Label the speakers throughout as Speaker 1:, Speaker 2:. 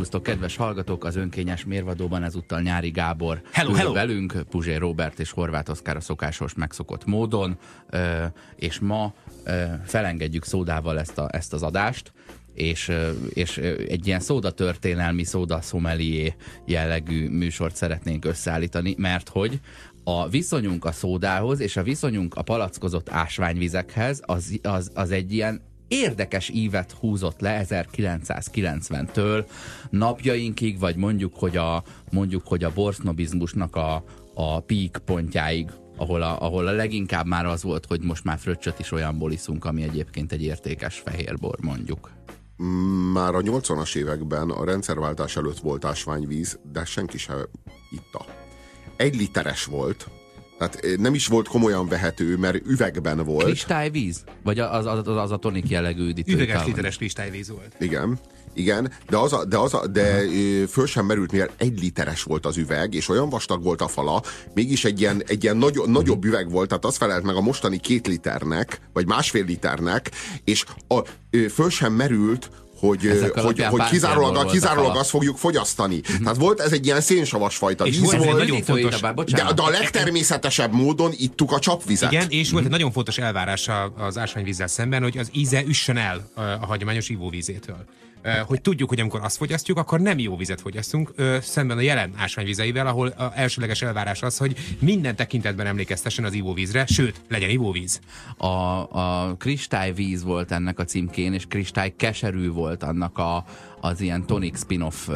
Speaker 1: Szervusztok, kedves hallgatók! Az önkényes mérvadóban ezúttal Nyári Gábor
Speaker 2: hello.
Speaker 1: velünk, Puzsér Róbert és Horváth Oszkár a szokásos megszokott módon, és ma felengedjük szódával ezt az adást, és egy ilyen szódatörténelmi, szódaszomelié jellegű műsort szeretnénk összeállítani, mert hogy a viszonyunk a szódához és a viszonyunk a palackozott ásványvizekhez az egy ilyen érdekes ívet húzott le 1990-től napjainkig, vagy mondjuk, hogy a borsznobizmusnak a peak pontjáig, ahol a leginkább már az volt, hogy most már fröccsöt is olyanból iszunk, ami egyébként egy értékes fehérbor, mondjuk.
Speaker 3: Már a 80-as években a rendszerváltás előtt volt ásványvíz, de senki sem itta. 1 literes volt, tehát nem is volt komolyan vehető, mert üvegben volt.
Speaker 1: Kristályvíz? Vagy az a tonik jellegű üdítő?
Speaker 2: Üveges literes kristályvíz volt.
Speaker 3: Igen, de föl sem merült, mivel 1 literes volt az üveg, és olyan vastag volt a fala, mégis egy ilyen nagyobb üveg volt, tehát az felelt meg a mostani 2 liternek, vagy 1,5 liternek, és föl sem merült, hogy kizárólag azt fogjuk fogyasztani. Tehát volt ez egy ilyen szénsavas fajta víz volt,
Speaker 2: nagyon fontos,
Speaker 3: de a legtermészetesebb módon ittuk a csapvizet.
Speaker 2: Igen, és volt egy nagyon fontos elvárás az ásványvízzel szemben, hogy az íze üssön el a hagyományos ivóvízétől. Hogy tudjuk, hogy amikor azt fogyasztjuk, akkor nem jó vizet fogyasztunk, szemben a jelen ásványvizeivel, ahol az elsőleges elvárás az, hogy minden tekintetben emlékeztessen az ivóvízre, sőt, legyen ivóvíz.
Speaker 1: A kristályvíz volt ennek a címkén, és kristály keserű volt annak az ilyen tonic spin-off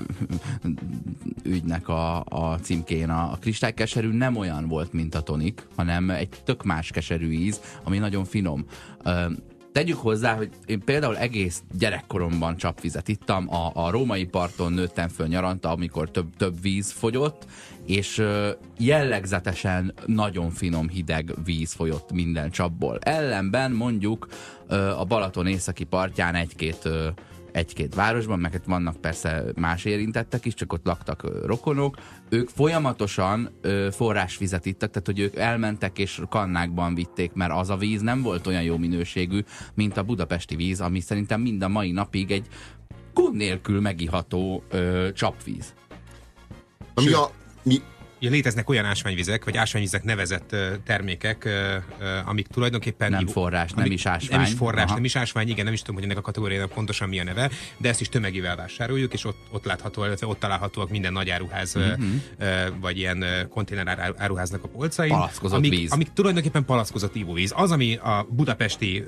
Speaker 1: ügynek a címkén. A kristálykeserű nem olyan volt, mint a tonik, hanem egy tök más keserű íz, ami nagyon finom. Tegyük hozzá, hogy én például egész gyerekkoromban csapvizet ittam, a római parton nőttem föl nyaranta, amikor több víz fogyott, és jellegzetesen nagyon finom hideg víz folyott minden csapból. Ellenben mondjuk a Balaton északi partján egy-két városban, meg vannak persze más érintettek is, csak ott laktak rokonok, ők folyamatosan forrásvizet ittak, tehát hogy ők elmentek és kannákban vitték, mert az a víz nem volt olyan jó minőségű, mint a budapesti víz, ami szerintem mind a mai napig egy gond nélkül megiható csapvíz.
Speaker 2: Léteznek olyan ásványvizek, vagy ásványvizek nevezett termékek, amik tulajdonképpen...
Speaker 1: Nem forrás, nem is ásvány.
Speaker 2: Nem is forrás, nem is ásvány, igen, nem is tudom, hogy ennek a kategóriának pontosan mi a neve, de ezt is tömegével vásároljuk, és ott látható, ott találhatóak minden nagy áruház, vagy ilyen konténer áruháznak a polcain.
Speaker 1: Palackozott víz.
Speaker 2: Amik tulajdonképpen palackozott ivóvíz. Az, ami a budapesti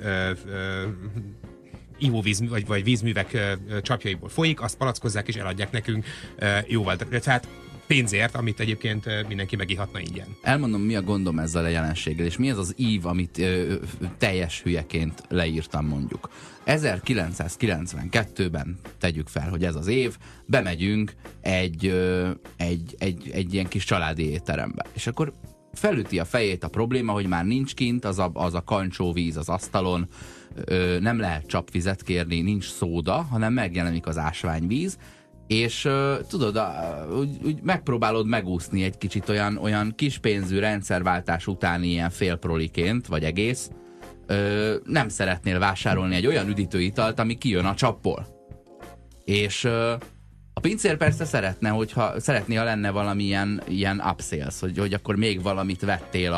Speaker 2: ivóvíz, vagy vízművek csapjaiból folyik, azt palackozzák és eladják nekünk jóval. Tehát pénzért, amit egyébként mindenki megihatna ingyen.
Speaker 1: Elmondom, mi a gondom ezzel a jelenséggel, és mi ez az ív, amit teljes hülyeként leírtam mondjuk. 1992-ben, tegyük fel, hogy ez az év, bemegyünk egy ilyen kis családi étterembe. És akkor felüti a fejét a probléma, hogy már nincs kint az a kancsóvíz az asztalon, nem lehet csapvizet kérni, nincs szóda, hanem megjelenik az ásványvíz, és tudod, úgy megpróbálod megúszni egy kicsit olyan kispénzű rendszerváltás utáni ilyen félproliként, vagy egész. Nem szeretnél vásárolni egy olyan üdítőitalt, ami kijön a csapból. És a pincér persze szeretné, ha lenne valami ilyen upsales, hogy akkor még valamit vettél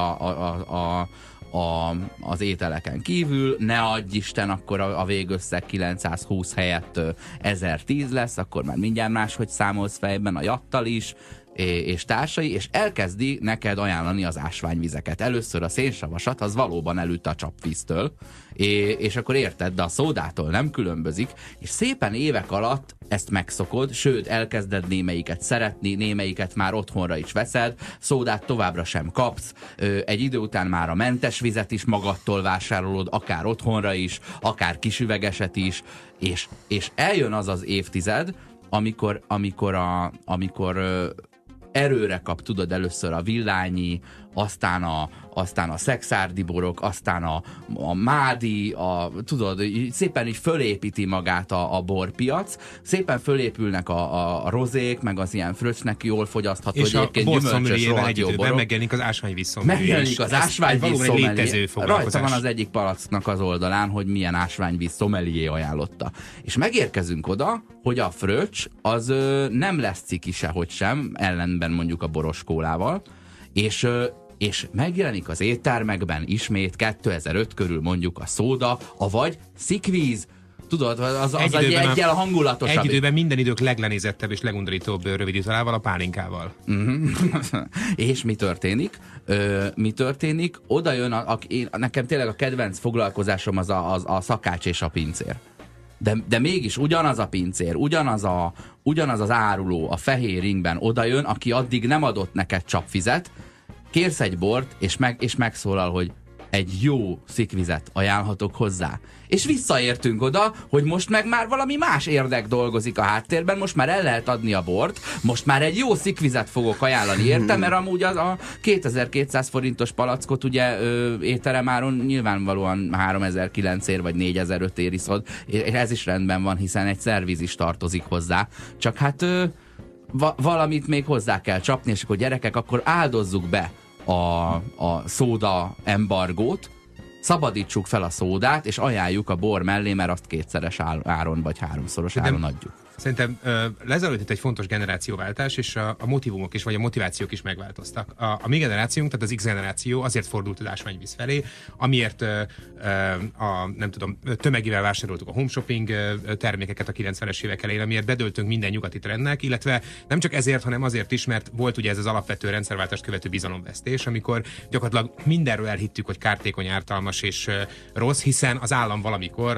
Speaker 1: az ételeken kívül, ne adj Isten, akkor a végösszeg 920 helyett 1010 lesz, akkor már mindjárt máshogy számolsz fejben a jattal is, és társai, és elkezdi neked ajánlani az ásványvizeket. Először a szénsavasat, az valóban elütte a csapvíztől, és akkor érted, de a szódától nem különbözik, és szépen évek alatt ezt megszokod, sőt, elkezded némelyiket szeretni, némelyiket már otthonra is veszed, szódát továbbra sem kapsz, egy idő után már a mentes vizet is magadtól vásárolod, akár otthonra is, akár kisüvegeset is, és eljön az az évtized, amikor erőre kap, tudod, először a villányi, aztán a szexárdi borok, aztán a mádi, tudod, szépen így fölépíti magát a borpiac, szépen fölépülnek a rozék, meg az ilyen fröccsnek jól fogyasztható,
Speaker 2: és
Speaker 1: egyébként gyümölcsös, rohadt jó borok.
Speaker 2: megjelenik az ásványvíz szomelié.
Speaker 1: Megjelenik az ásványvíz szomelié. Rajta van az egyik palacknak az oldalán, hogy milyen ásványvíz szomelié ajánlotta. És megérkezünk oda, hogy a fröccs az nem lesz ciki sehogy sem, ellenben mondjuk a boros kólával, és megjelenik az éttermekben ismét 2005 körül mondjuk a szóda, avagy szikvíz. Tudod, az egyel hangulatosabb.
Speaker 2: Egy időben minden idők leglenézettebb és legundorítóbb rövidítalával, a pálinkával.
Speaker 1: És mi történik? Oda jön, nekem tényleg a kedvenc foglalkozásom az a szakács és a pincér. De mégis ugyanaz a pincér, ugyanaz az áruló a fehér ringben odajön, aki addig nem adott neked csapvizet, kérsz egy bort, és megszólal, hogy egy jó szikvizet ajánlhatok hozzá. És visszaértünk oda, hogy most meg már valami más érdek dolgozik a háttérben, most már el lehet adni a bort, most már egy jó szikvizet fogok ajánlani érte, mert amúgy a 2200 forintos palackot ugye étteremáron nyilvánvalóan 3900 vagy 4005 iszod, és ez is rendben van, hiszen egy szerviz is tartozik hozzá. Csak hát valamit még hozzá kell csapni, és akkor gyerekek, akkor áldozzuk be a szóda embargót, szabadítsuk fel a szódát, és ajánljuk a bor mellé, mert azt 2-szeres áron vagy 3-szoros áron adjuk.
Speaker 2: Szerintem lezajlott egy fontos generációváltás, és a motivumok is, vagy a motivációk is megváltoztak. A mi generációnk, tehát az X generáció azért fordult az ásványvíz felé, amiért nem tudom, tömegével vásároltuk a home shopping termékeket a 90-es évek elején, amiért bedöltünk minden nyugati trendnek, illetve nem csak ezért, hanem azért is, mert volt ugye ez az alapvető rendszerváltást követő bizalomvesztés, amikor gyakorlatilag mindenről elhittük, hogy kártékony, ártalmas és rossz, hiszen az állam valamikor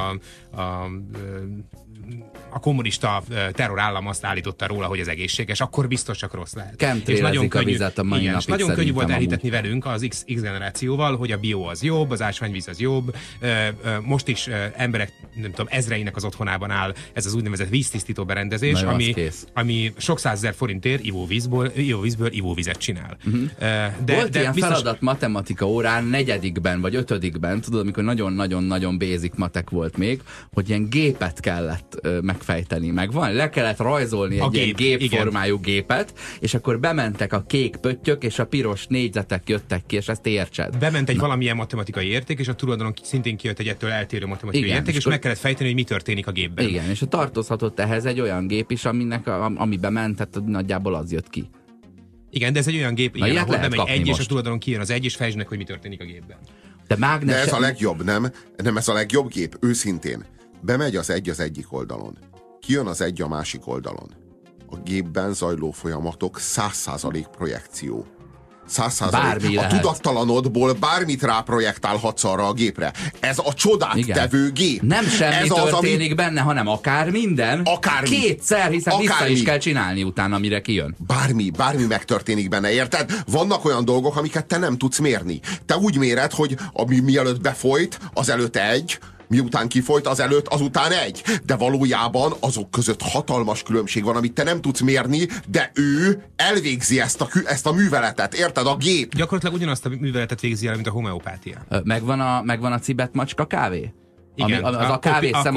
Speaker 2: a kommunista terrorállam azt állította róla, hogy ez egészséges, akkor biztos csak rossz lehet.
Speaker 1: És nagyon könnyű, és
Speaker 2: nagyon könnyű volt elhitetni velünk az X generációval, hogy a bio az jobb, az ásványvíz az jobb. Most is emberek, nem tudom, ezreinek az otthonában áll ez az úgynevezett víztisztító berendezés, ami sok 100 000 forintért ivóvízből ivóvizet csinál.
Speaker 1: Volt ilyen feladat matematika órán 4. vagy 5. tudod, amikor nagyon-nagyon basic matek volt még, hogy ilyen gépet kellett megfejteni, le kellett rajzolni egy ilyen gépformájú gépet, és akkor bementek a kék pöttyök, és a piros négyzetek jöttek ki, és ezt értsed.
Speaker 2: Bement egy valamilyen matematikai érték, és a tulajdonok szintén kijött egy ettől eltérő matematikai érték, és meg kellett fejteni, hogy mi történik a gépben.
Speaker 1: Igen, és tartozhatott ehhez egy olyan gép is, ami bement, tehát nagyjából az jött ki.
Speaker 2: Igen, de ez egy olyan gép, ahol bemegy egy, és a tulajdon kijön az egy, és fejtsd meg, hogy mi történik a gépben.
Speaker 3: De ez a legjobb, nem? Nem ez a legjobb gép, őszintén. Bemegy az egy az egyik oldalon. Kijön az egy a másik oldalon. A gépben zajló folyamatok 100% projekció. 100%. A tudattalanodból bármit ráprojektálhatsz arra a gépre. Ez a csodát tevő gép.
Speaker 1: Nem semmi történik benne, hanem akár minden.
Speaker 3: Akármi.
Speaker 1: 2-szer, hiszen vissza is kell csinálni utána, mire kijön.
Speaker 3: Bármi megtörténik benne, érted? Vannak olyan dolgok, amiket te nem tudsz mérni. Te úgy méred, hogy mielőtt befolyt, azelőtt egy, miután kifolyt, azután egy. De valójában azok között hatalmas különbség van, amit te nem tudsz mérni, de ő elvégzi ezt a műveletet. Érted? A gép.
Speaker 2: Gyakorlatilag ugyanazt a műveletet végzi el, mint a homeopátia.
Speaker 1: Megvan a cibet macska kávé?
Speaker 2: Igen,
Speaker 1: az a kávészem,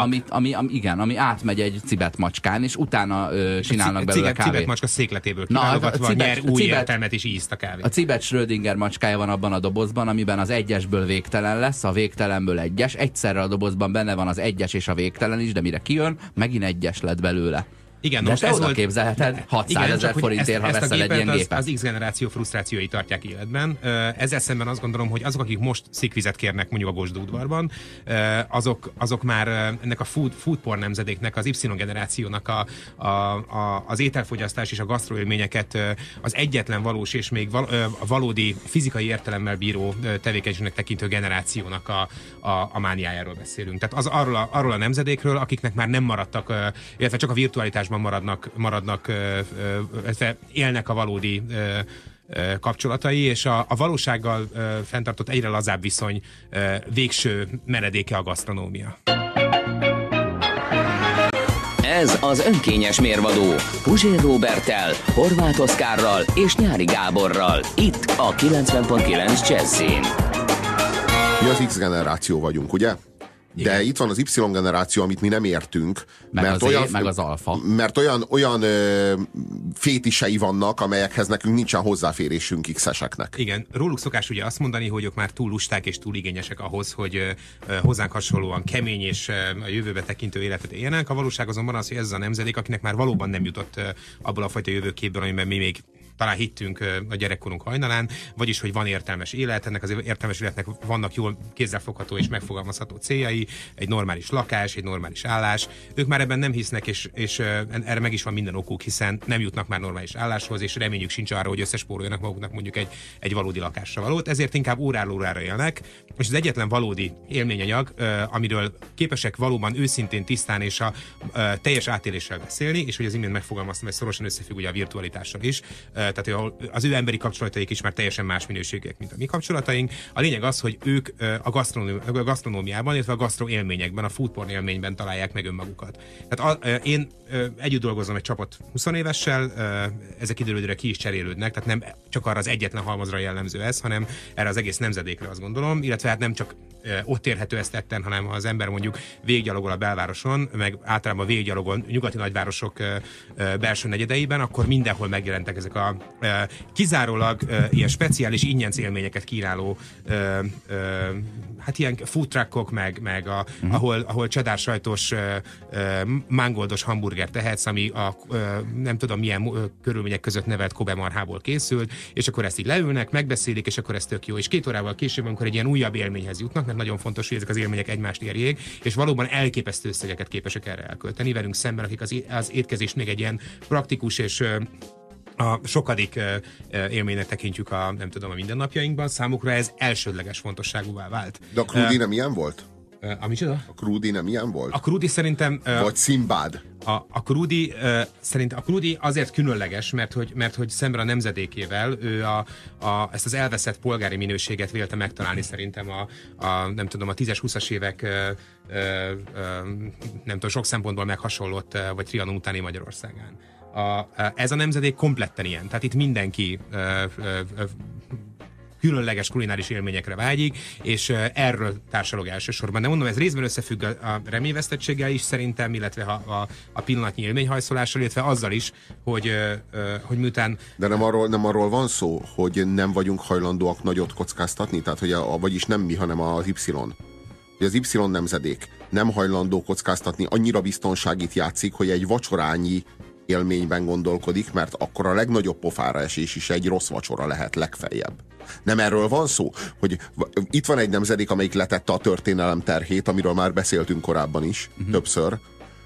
Speaker 1: ami átmegy egy cibet macskán, és utána csinálnak belőle kávét.
Speaker 2: Cibet macska székletéből kiválogatva, nyer új értelmet és ízt a kávé.
Speaker 1: A cibet Schrödinger macskája van abban a dobozban, amiben az 1-esből végtelen lesz, a végtelenből 1-es. Egyszerre a dobozban benne van az 1-es és a végtelen is, de mire kijön, megint 1-es lett belőle.
Speaker 2: Igen,
Speaker 1: de most ezt képzelheted 600 000 forintért, ha veszel egy ilyen gépet.
Speaker 2: Az X generáció frusztrációi tartják életben. Ezzel szemben azt gondolom, hogy azok, akik most szikvizet kérnek mondjuk a Gosdúdvarban, azok már ennek a food porn nemzedéknek, az Y generációnak az ételfogyasztás és a gasztroélményeket az egyetlen valós és még valódi fizikai értelemmel bíró tevékenységnek tekintő generációnak a mániájáról beszélünk. Tehát arról a nemzedékről, akiknek már nem maradtak, illetve csak a virtualitásban maradnak, élnek a valódi kapcsolatai, és a valósággal fenntartott egyre lazább viszony végső menedéke a gasztronómia.
Speaker 4: Ez az önkényes mérvadó Puzsér Róberttel, Horváth Oszkárral és Nyári Gáborral. Itt a 90.9 Jazzin.
Speaker 3: Mi az X generáció vagyunk, ugye? De itt van az Y generáció, amit mi nem értünk.
Speaker 1: Meg
Speaker 3: mert
Speaker 1: az
Speaker 3: olyan,
Speaker 1: meg az alfa.
Speaker 3: Mert olyan fétisei vannak, amelyekhez nekünk nincsen hozzáférésünk X-eseknek.
Speaker 2: Igen, róluk szokás ugye azt mondani, hogy ők már túl lusták és túl igényesek ahhoz, hogy hozzánk hasonlóan kemény és a jövőbe tekintő életet éljenek. A valóság azonban az, hogy ez a nemzedék, akinek már valóban nem jutott abból a fajta jövőképből, amiben mi még talán hittünk a gyerekkorunk hajnalán, vagyis, hogy van értelmes élet, ennek az értelmes életnek vannak jól kézzelfogható és megfogalmazható céljai, egy normális lakás, egy normális állás. Ők már ebben nem hisznek, és erre meg is van minden okuk, hiszen nem jutnak már normális álláshoz, és reményük sincs arra, hogy összespóroljanak maguknak mondjuk egy valódi lakásra valót, ezért inkább óráról órára élnek, és az egyetlen valódi élményanyag, amiről képesek valóban őszintén, tisztán és a teljes átéléssel beszélni, és hogy az imént megfogalmaztam, hogy szorosan összefügg ugye a virtualitással is. Tehát az ő emberi kapcsolataik is már teljesen más minőségek, mint a mi kapcsolataink. A lényeg az, hogy ők a gasztronómiában, illetve a gasztro élményekben, a foodporn élményben találják meg önmagukat. Tehát én együtt dolgozom egy csapat 20 évessel, ezek időre ki is cserélődnek, tehát nem csak arra az egyetlen halmazra jellemző ez, hanem erre az egész nemzedékre, azt gondolom, illetve hát nem csak ott érhető ezt tetten, hanem ha az ember mondjuk végiggyalogol a belvároson, meg általában végiggyalogol nyugati nagyvárosok belső negyedeiben, akkor mindenhol megjelentek ezek a kizárólag ilyen speciális ingyenc élményeket kínáló hát ilyen food truckok, meg ahol cheddar sajtos mángoldos hamburger tehetsz, ami a nem tudom milyen körülmények között nevelt Kobe marhából készült, és akkor ezt így leülnek, megbeszélik, és akkor ez tök jó. És 2 órával később, amikor egy ilyen újabb élményhez jutnak, mert nagyon fontos, hogy ezek az élmények egymást érjék, és valóban elképesztő összegeket képesek erre elkölteni velünk szemben, akik az étkezést még egy ilyen praktikus és a sokadik élménynek tekintjük a mindennapjainkban, számukra ez elsődleges fontosságúvá vált.
Speaker 3: De a Krudi nem ilyen volt?
Speaker 2: A micsoda?
Speaker 3: A Krudi nem ilyen volt?
Speaker 2: A Krudi szerintem...
Speaker 3: Vagy Szimbád?
Speaker 2: A Krudi szerintem a Krudi azért különleges, mert hogy szemben a nemzedékével ő ezt az elveszett polgári minőséget vélte megtalálni szerintem nem tudom, a 10-es, 20-as évek nem tudom, sok szempontból meghasonlott, vagy Trianon utáni Magyarországán. Ez a nemzedék kompletten ilyen. Tehát itt mindenki különleges kulináris élményekre vágyik, és erről társalog elsősorban. De mondom, ez részben összefügg a reményvesztettséggel is szerintem, illetve a pillanatnyi élményhajszolással, illetve azzal is, hogy miután...
Speaker 3: De nem arról van szó, hogy nem vagyunk hajlandóak nagyot kockáztatni? Tehát, hogy vagyis nem mi, hanem az Y. Hogy az Y nemzedék nem hajlandó kockáztatni, annyira biztonságit játszik, hogy egy vacsorányi élményben gondolkodik, mert akkor a legnagyobb pofára esés is egy rossz vacsora lehet legfeljebb. Nem erről van szó, hogy itt van egy nemzedék, amelyik letette a történelem terhét, amiről már beszéltünk korábban is, többször,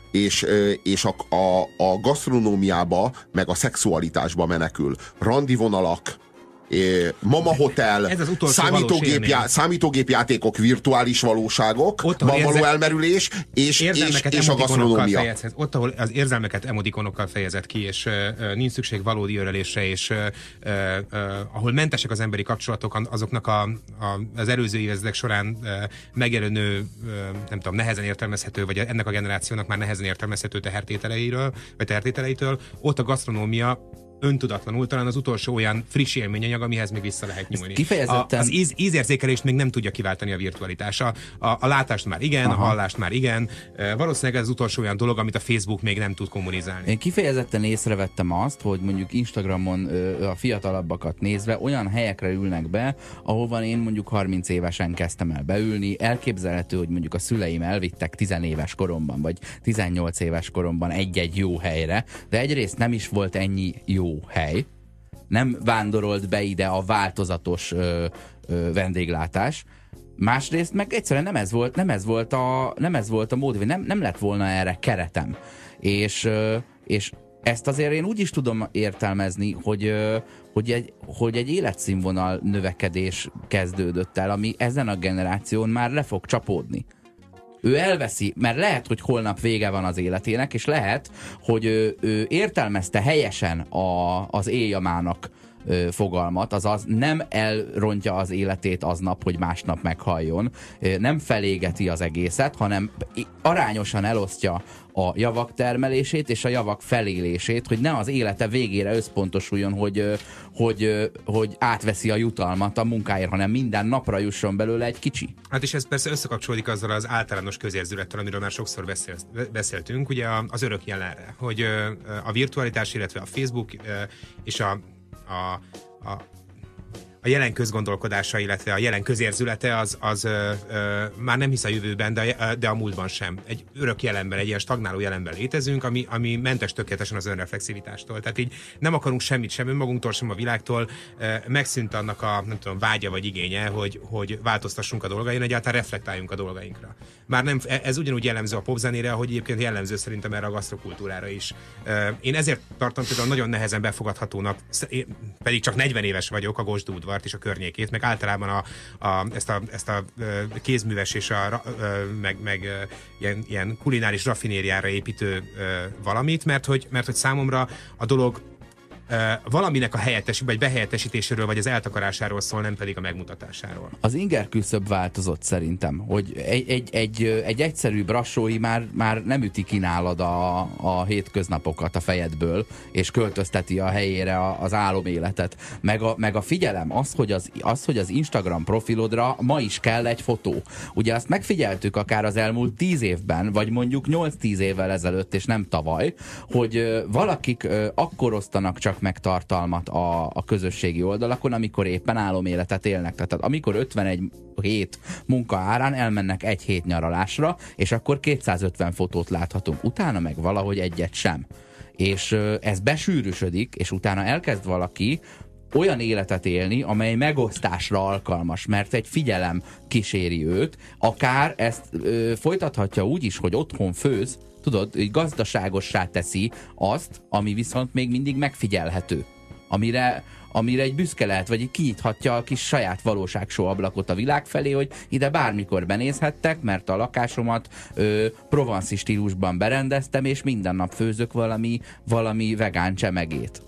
Speaker 3: és a gasztronómiába, meg a szexualitásba menekül. Randivonalak, Mama Hotel, számítógépjátékok, virtuális valóságok, való elmerülés, és a gasztronómia.
Speaker 2: Ott, ahol az érzelmeket emotikonokkal fejezett ki, és nincs szükség valódi örülésre, és ahol mentesek az emberi kapcsolatok azoknak az előző évezredek során megjelenő, nem tudom, nehezen értelmezhető, vagy ennek a generációnak már nehezen értelmezhető tehertételeitől, ott a gasztronómia öntudatlanul talán az utolsó olyan friss élményanyag, amihez még vissza lehet nyúlni.
Speaker 1: Kifejezetten...
Speaker 2: Az ízérzékelést még nem tudja kiváltani a virtualitás. A látást már igen, a hallást már igen. Valószínűleg ez az utolsó olyan dolog, amit a Facebook még nem tud kommunizálni.
Speaker 1: Én kifejezetten észrevettem azt, hogy mondjuk Instagramon a fiatalabbakat nézve olyan helyekre ülnek be, ahova én mondjuk 30 évesen kezdtem el beülni. Elképzelhető, hogy mondjuk a szüleim elvittek 10 éves koromban, vagy 18 éves koromban egy-egy jó helyre, de egyrészt nem is volt ennyi jó hely. Nem vándorolt be ide a változatos vendéglátás. Másrészt meg egyszerűen nem ez volt a mód, nem lett volna erre keretem. És ezt azért én úgy is tudom értelmezni, hogy egy életszínvonal növekedés kezdődött el, ami ezen a generáción már le fog csapódni. Ő elveszi, mert lehet, hogy holnap vége van az életének, és lehet, hogy ő értelmezte helyesen az éjjamának fogalmat, azaz nem elrontja az életét aznap, hogy másnap meghalljon, nem felégeti az egészet, hanem arányosan elosztja a javak termelését és a javak felélését, hogy ne az élete végére összpontosuljon, hogy átveszi a jutalmat a munkáért, hanem minden napra jusson belőle egy kicsi.
Speaker 2: Hát és ez persze összekapcsolódik azzal az általános közérzülettel, amiről már sokszor beszéltünk, ugye az örök jelenre, hogy a virtualitás, illetve a Facebook és a jelen közgondolkodása, illetve a jelen közérzülete az már nem hisz a jövőben, de a múltban sem. Egy örök jelenben, egy ilyen stagnáló jelenben létezünk, ami mentes tökéletesen az önreflexivitástól. Tehát így nem akarunk semmit sem önmagunktól, sem a világtól, megszűnt annak a, nem tudom, vágya vagy igénye, hogy változtassunk a dolgain, egyáltalán reflektáljunk a dolgainkra. Már nem, ez ugyanúgy jellemző a popzenére, ahogy egyébként jellemző szerintem erre a gasztrokultúrára is. Én ezért tartom például nagyon nehezen befogadhatónak, pedig csak 40 éves vagyok, a Gosdú udvart és a környékét, meg általában ezt a kézműves és meg ilyen kulináris raffinériára építő valamit, mert hogy számomra a dolog valaminek a vagy behelyettesítéséről, vagy az eltakarásáról szól, nem pedig a megmutatásáról.
Speaker 1: Az inger küszöb változott szerintem, hogy egy egyszerű brassói már nem üti ki nálad a hétköznapokat a fejedből, és költözteti a helyére az áloméletet. Meg a figyelem, hogy az Instagram profilodra ma is kell egy fotó. Ugye azt megfigyeltük akár az elmúlt 10 évben, vagy mondjuk 8-10 évvel ezelőtt, és nem tavaly, hogy valakik akkor osztanak csak meg tartalmat a közösségi oldalakon, amikor éppen áloméletet élnek. Tehát amikor 51 hét munka árán elmennek egy hét nyaralásra, és akkor 250 fotót láthatunk. Utána meg valahogy egyet sem. És ez besűrűsödik, és utána elkezd valaki olyan életet élni, amely megosztásra alkalmas, mert egy figyelem kíséri őt, akár ezt folytathatja úgy is, hogy otthon főz, tudod, hogy gazdaságossá teszi azt, ami viszont még mindig megfigyelhető. Amire egy büszke lehet, vagy kinyithatja a kis saját valóságsó ablakot a világ felé, hogy ide bármikor benézhettek, mert a lakásomat provanszi stílusban berendeztem, és minden nap főzök valami vegán csemegét.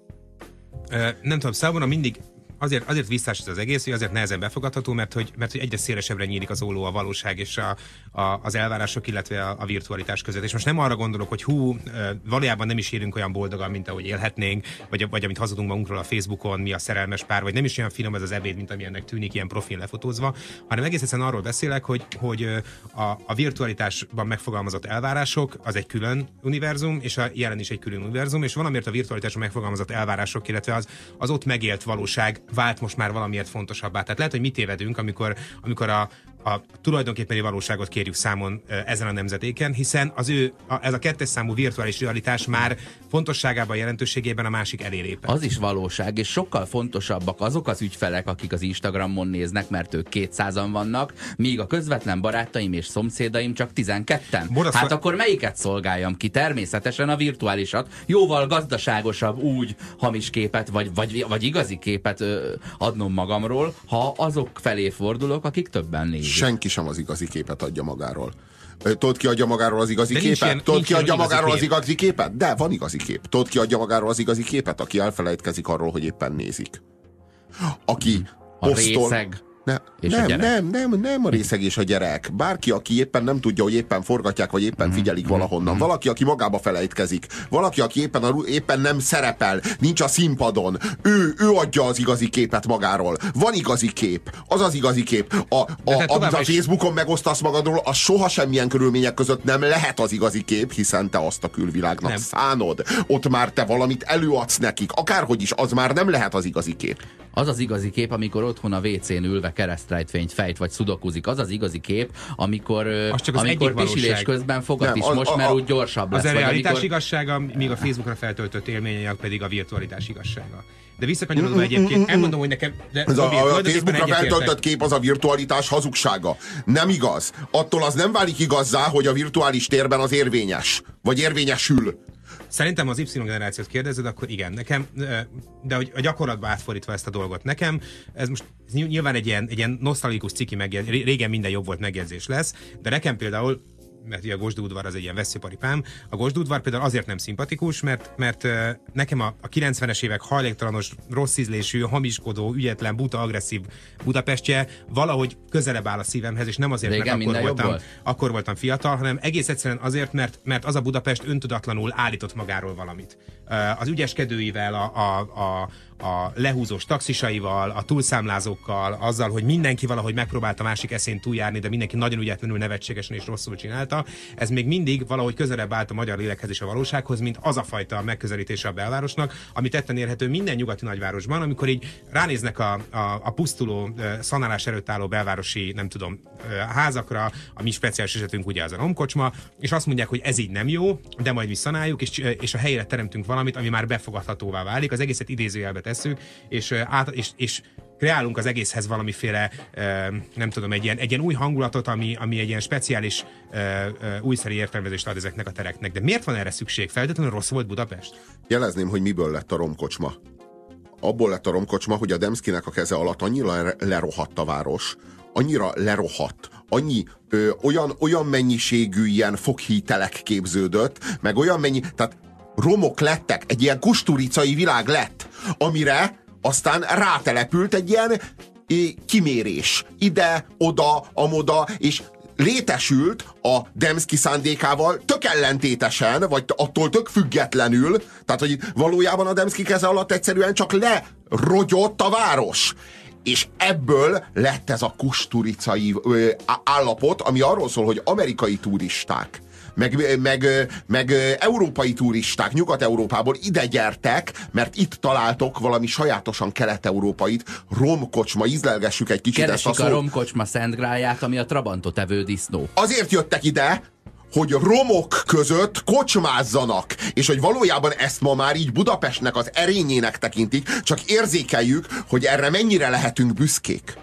Speaker 2: Nem tudom, számomra mindig azért visszás az egész, hogy azért nehezen befogadható, mert hogy egyre szélesebbre nyílik az olló a valóság és az elvárások, illetve a virtualitás között. És most nem arra gondolok, hogy valójában nem is élünk olyan boldogan, mint ahogy élhetnénk, vagy amit hazudunk magunkról a Facebookon, mi a szerelmes pár, vagy nem is olyan finom ez az ebéd, mint ami ennek tűnik, ilyen profil lefotózva, hanem egész egyszerűen arról beszélek, hogy a virtualitásban megfogalmazott elvárások az egy külön univerzum, és a jelen is egy külön univerzum, és valamiért a virtualitásban megfogalmazott elvárások, illetve az ott megélt valóság vált most már valamiért fontosabbá. Tehát lehet, hogy mi tévedünk, amikor a tulajdonképpeni valóságot kérjük számon ezen a nemzetéken, hiszen ez a kettes számú virtuális realitás már fontosságában, jelentőségében a másik elé lépett.
Speaker 1: Az is valóság, és sokkal fontosabbak azok az ügyfelek, akik az Instagramon néznek, mert ők 200-an vannak, míg a közvetlen barátaim és szomszédaim csak 12-en. Hát akkor melyiket szolgáljam ki? Természetesen a virtuálisat. Jóval gazdaságosabb úgy hamis képet, vagy igazi képet adnom magamról, ha azok felé fordulok, akik többen nézik.
Speaker 3: Senki sem az igazi képet adja magáról. Tudod, ki adja magáról az igazi képet? Tudod, ki adja magáról az igazi képet? De van igazi kép. Tudod, ki adja magáról az igazi képet? Aki elfelejtkezik arról, hogy éppen nézik. Aki
Speaker 1: a részeg.
Speaker 3: Nem a részeg és a gyerek. Bárki, aki éppen nem tudja, hogy éppen forgatják, vagy éppen figyelik valahonnan. Valaki, aki magába felejtkezik. Valaki, aki éppen nem szerepel, nincs a színpadon. Ő adja az igazi képet magáról. Van igazi kép. Az az igazi kép. Amit a Facebookon megosztasz magadról, az soha semmilyen körülmények között nem lehet az igazi kép, hiszen te azt a külvilágnak szánod. Ott már te valamit előadsz nekik. Akárhogy is, az már nem lehet az igazi kép.
Speaker 1: Az az igazi kép, amikor otthon a WC-n ülve keresztrejtvényt fejt, vagy szudokuzik. Az az igazi kép, amikor pisilés közben fogat is most, mert úgy gyorsabb lesz.
Speaker 2: Az a realitás igazsága, míg a Facebookra feltöltött élmények pedig a virtualitás igazsága. De visszakanyarodva egyébként, elmondom, hogy nekem...
Speaker 3: A Facebookra feltöltött kép az a virtualitás hazugsága. Nem igaz. Attól az nem válik igazzá, hogy a virtuális térben az érvényes. Vagy érvényesül.
Speaker 2: Szerintem az Y-generációt kérdezed, akkor igen, nekem, de hogy a gyakorlatba átfordítva ezt a dolgot. Nekem, ez most nyilván egy ilyen nosztalgikus ciki megjegyzés, régen minden jobb volt megjegyzés lesz, de nekem például mert ugye a Gosdú-udvar az egy ilyen vesszőparipám. A Gosdú-udvar például azért nem szimpatikus, mert nekem a 90-es évek hajléktalanos, rossz ízlésű, hamiskodó, ügyetlen, buta, agresszív Budapestje valahogy közelebb áll a szívemhez, és nem azért, mert akkor voltam fiatal, hanem egész egyszerűen azért, mert az a Budapest öntudatlanul állított magáról valamit. Az ügyeskedőivel, a lehúzós taxisaival, a túlszámlázókkal, azzal, hogy mindenki valahogy megpróbálta másik eszén túljárni, de mindenki nagyon ügyetlenül, nevetségesen és rosszul csinálta. Ez még mindig valahogy közelebb állt a magyar lélekhez és a valósághoz, mint az a fajta megközelítése a belvárosnak, ami tetten érhető minden nyugati nagyvárosban, amikor így ránéznek a pusztuló, szanálás előtt álló belvárosi, nem tudom, házakra, a mi speciális esetünk ugye az a romkocsma, és azt mondják, hogy ez így nem jó, de majd mi szanáljuk, és a helyére teremtünk valamit, ami már befogadhatóvá válik. Az egészet idézőjelbe tesszük, és kreálunk az egészhez valamiféle, nem tudom, egy ilyen új hangulatot, ami egy ilyen speciális újszeri értelmezést ad ezeknek a tereknek. De miért van erre szükség? Feltétlenül rossz volt Budapest?
Speaker 3: Jelezném, hogy miből lett a romkocsma. Abból lett a romkocsma, hogy a Demszkinek a keze alatt annyira lerohadt a város, annyira lerohadt, olyan mennyiségű ilyen foghítelek képződött, meg olyan tehát romok lettek, egy ilyen kusturicai világ lett, amire aztán rátelepült egy ilyen kimérés. Ide, oda, amoda, és létesült a Demszki szándékával tök ellentétesen, vagy attól tök függetlenül, tehát hogy valójában a Demszki keze alatt egyszerűen csak lerogyott a város. És ebből lett ez a kusturicai állapot, ami arról szól, hogy amerikai turisták, meg európai turisták Nyugat-Európából ide gyertek, mert itt találtok valami sajátosan kelet-európait, romkocsma, ízlelgessük egy kicsit
Speaker 1: keresik ezt a romkocsma szentgrálját, ami a Trabantot evő disznó.
Speaker 3: Azért jöttek ide, hogy romok között kocsmázzanak, és hogy valójában ezt ma már így Budapestnek az erényének tekintik, csak érzékeljük, hogy erre mennyire lehetünk büszkék.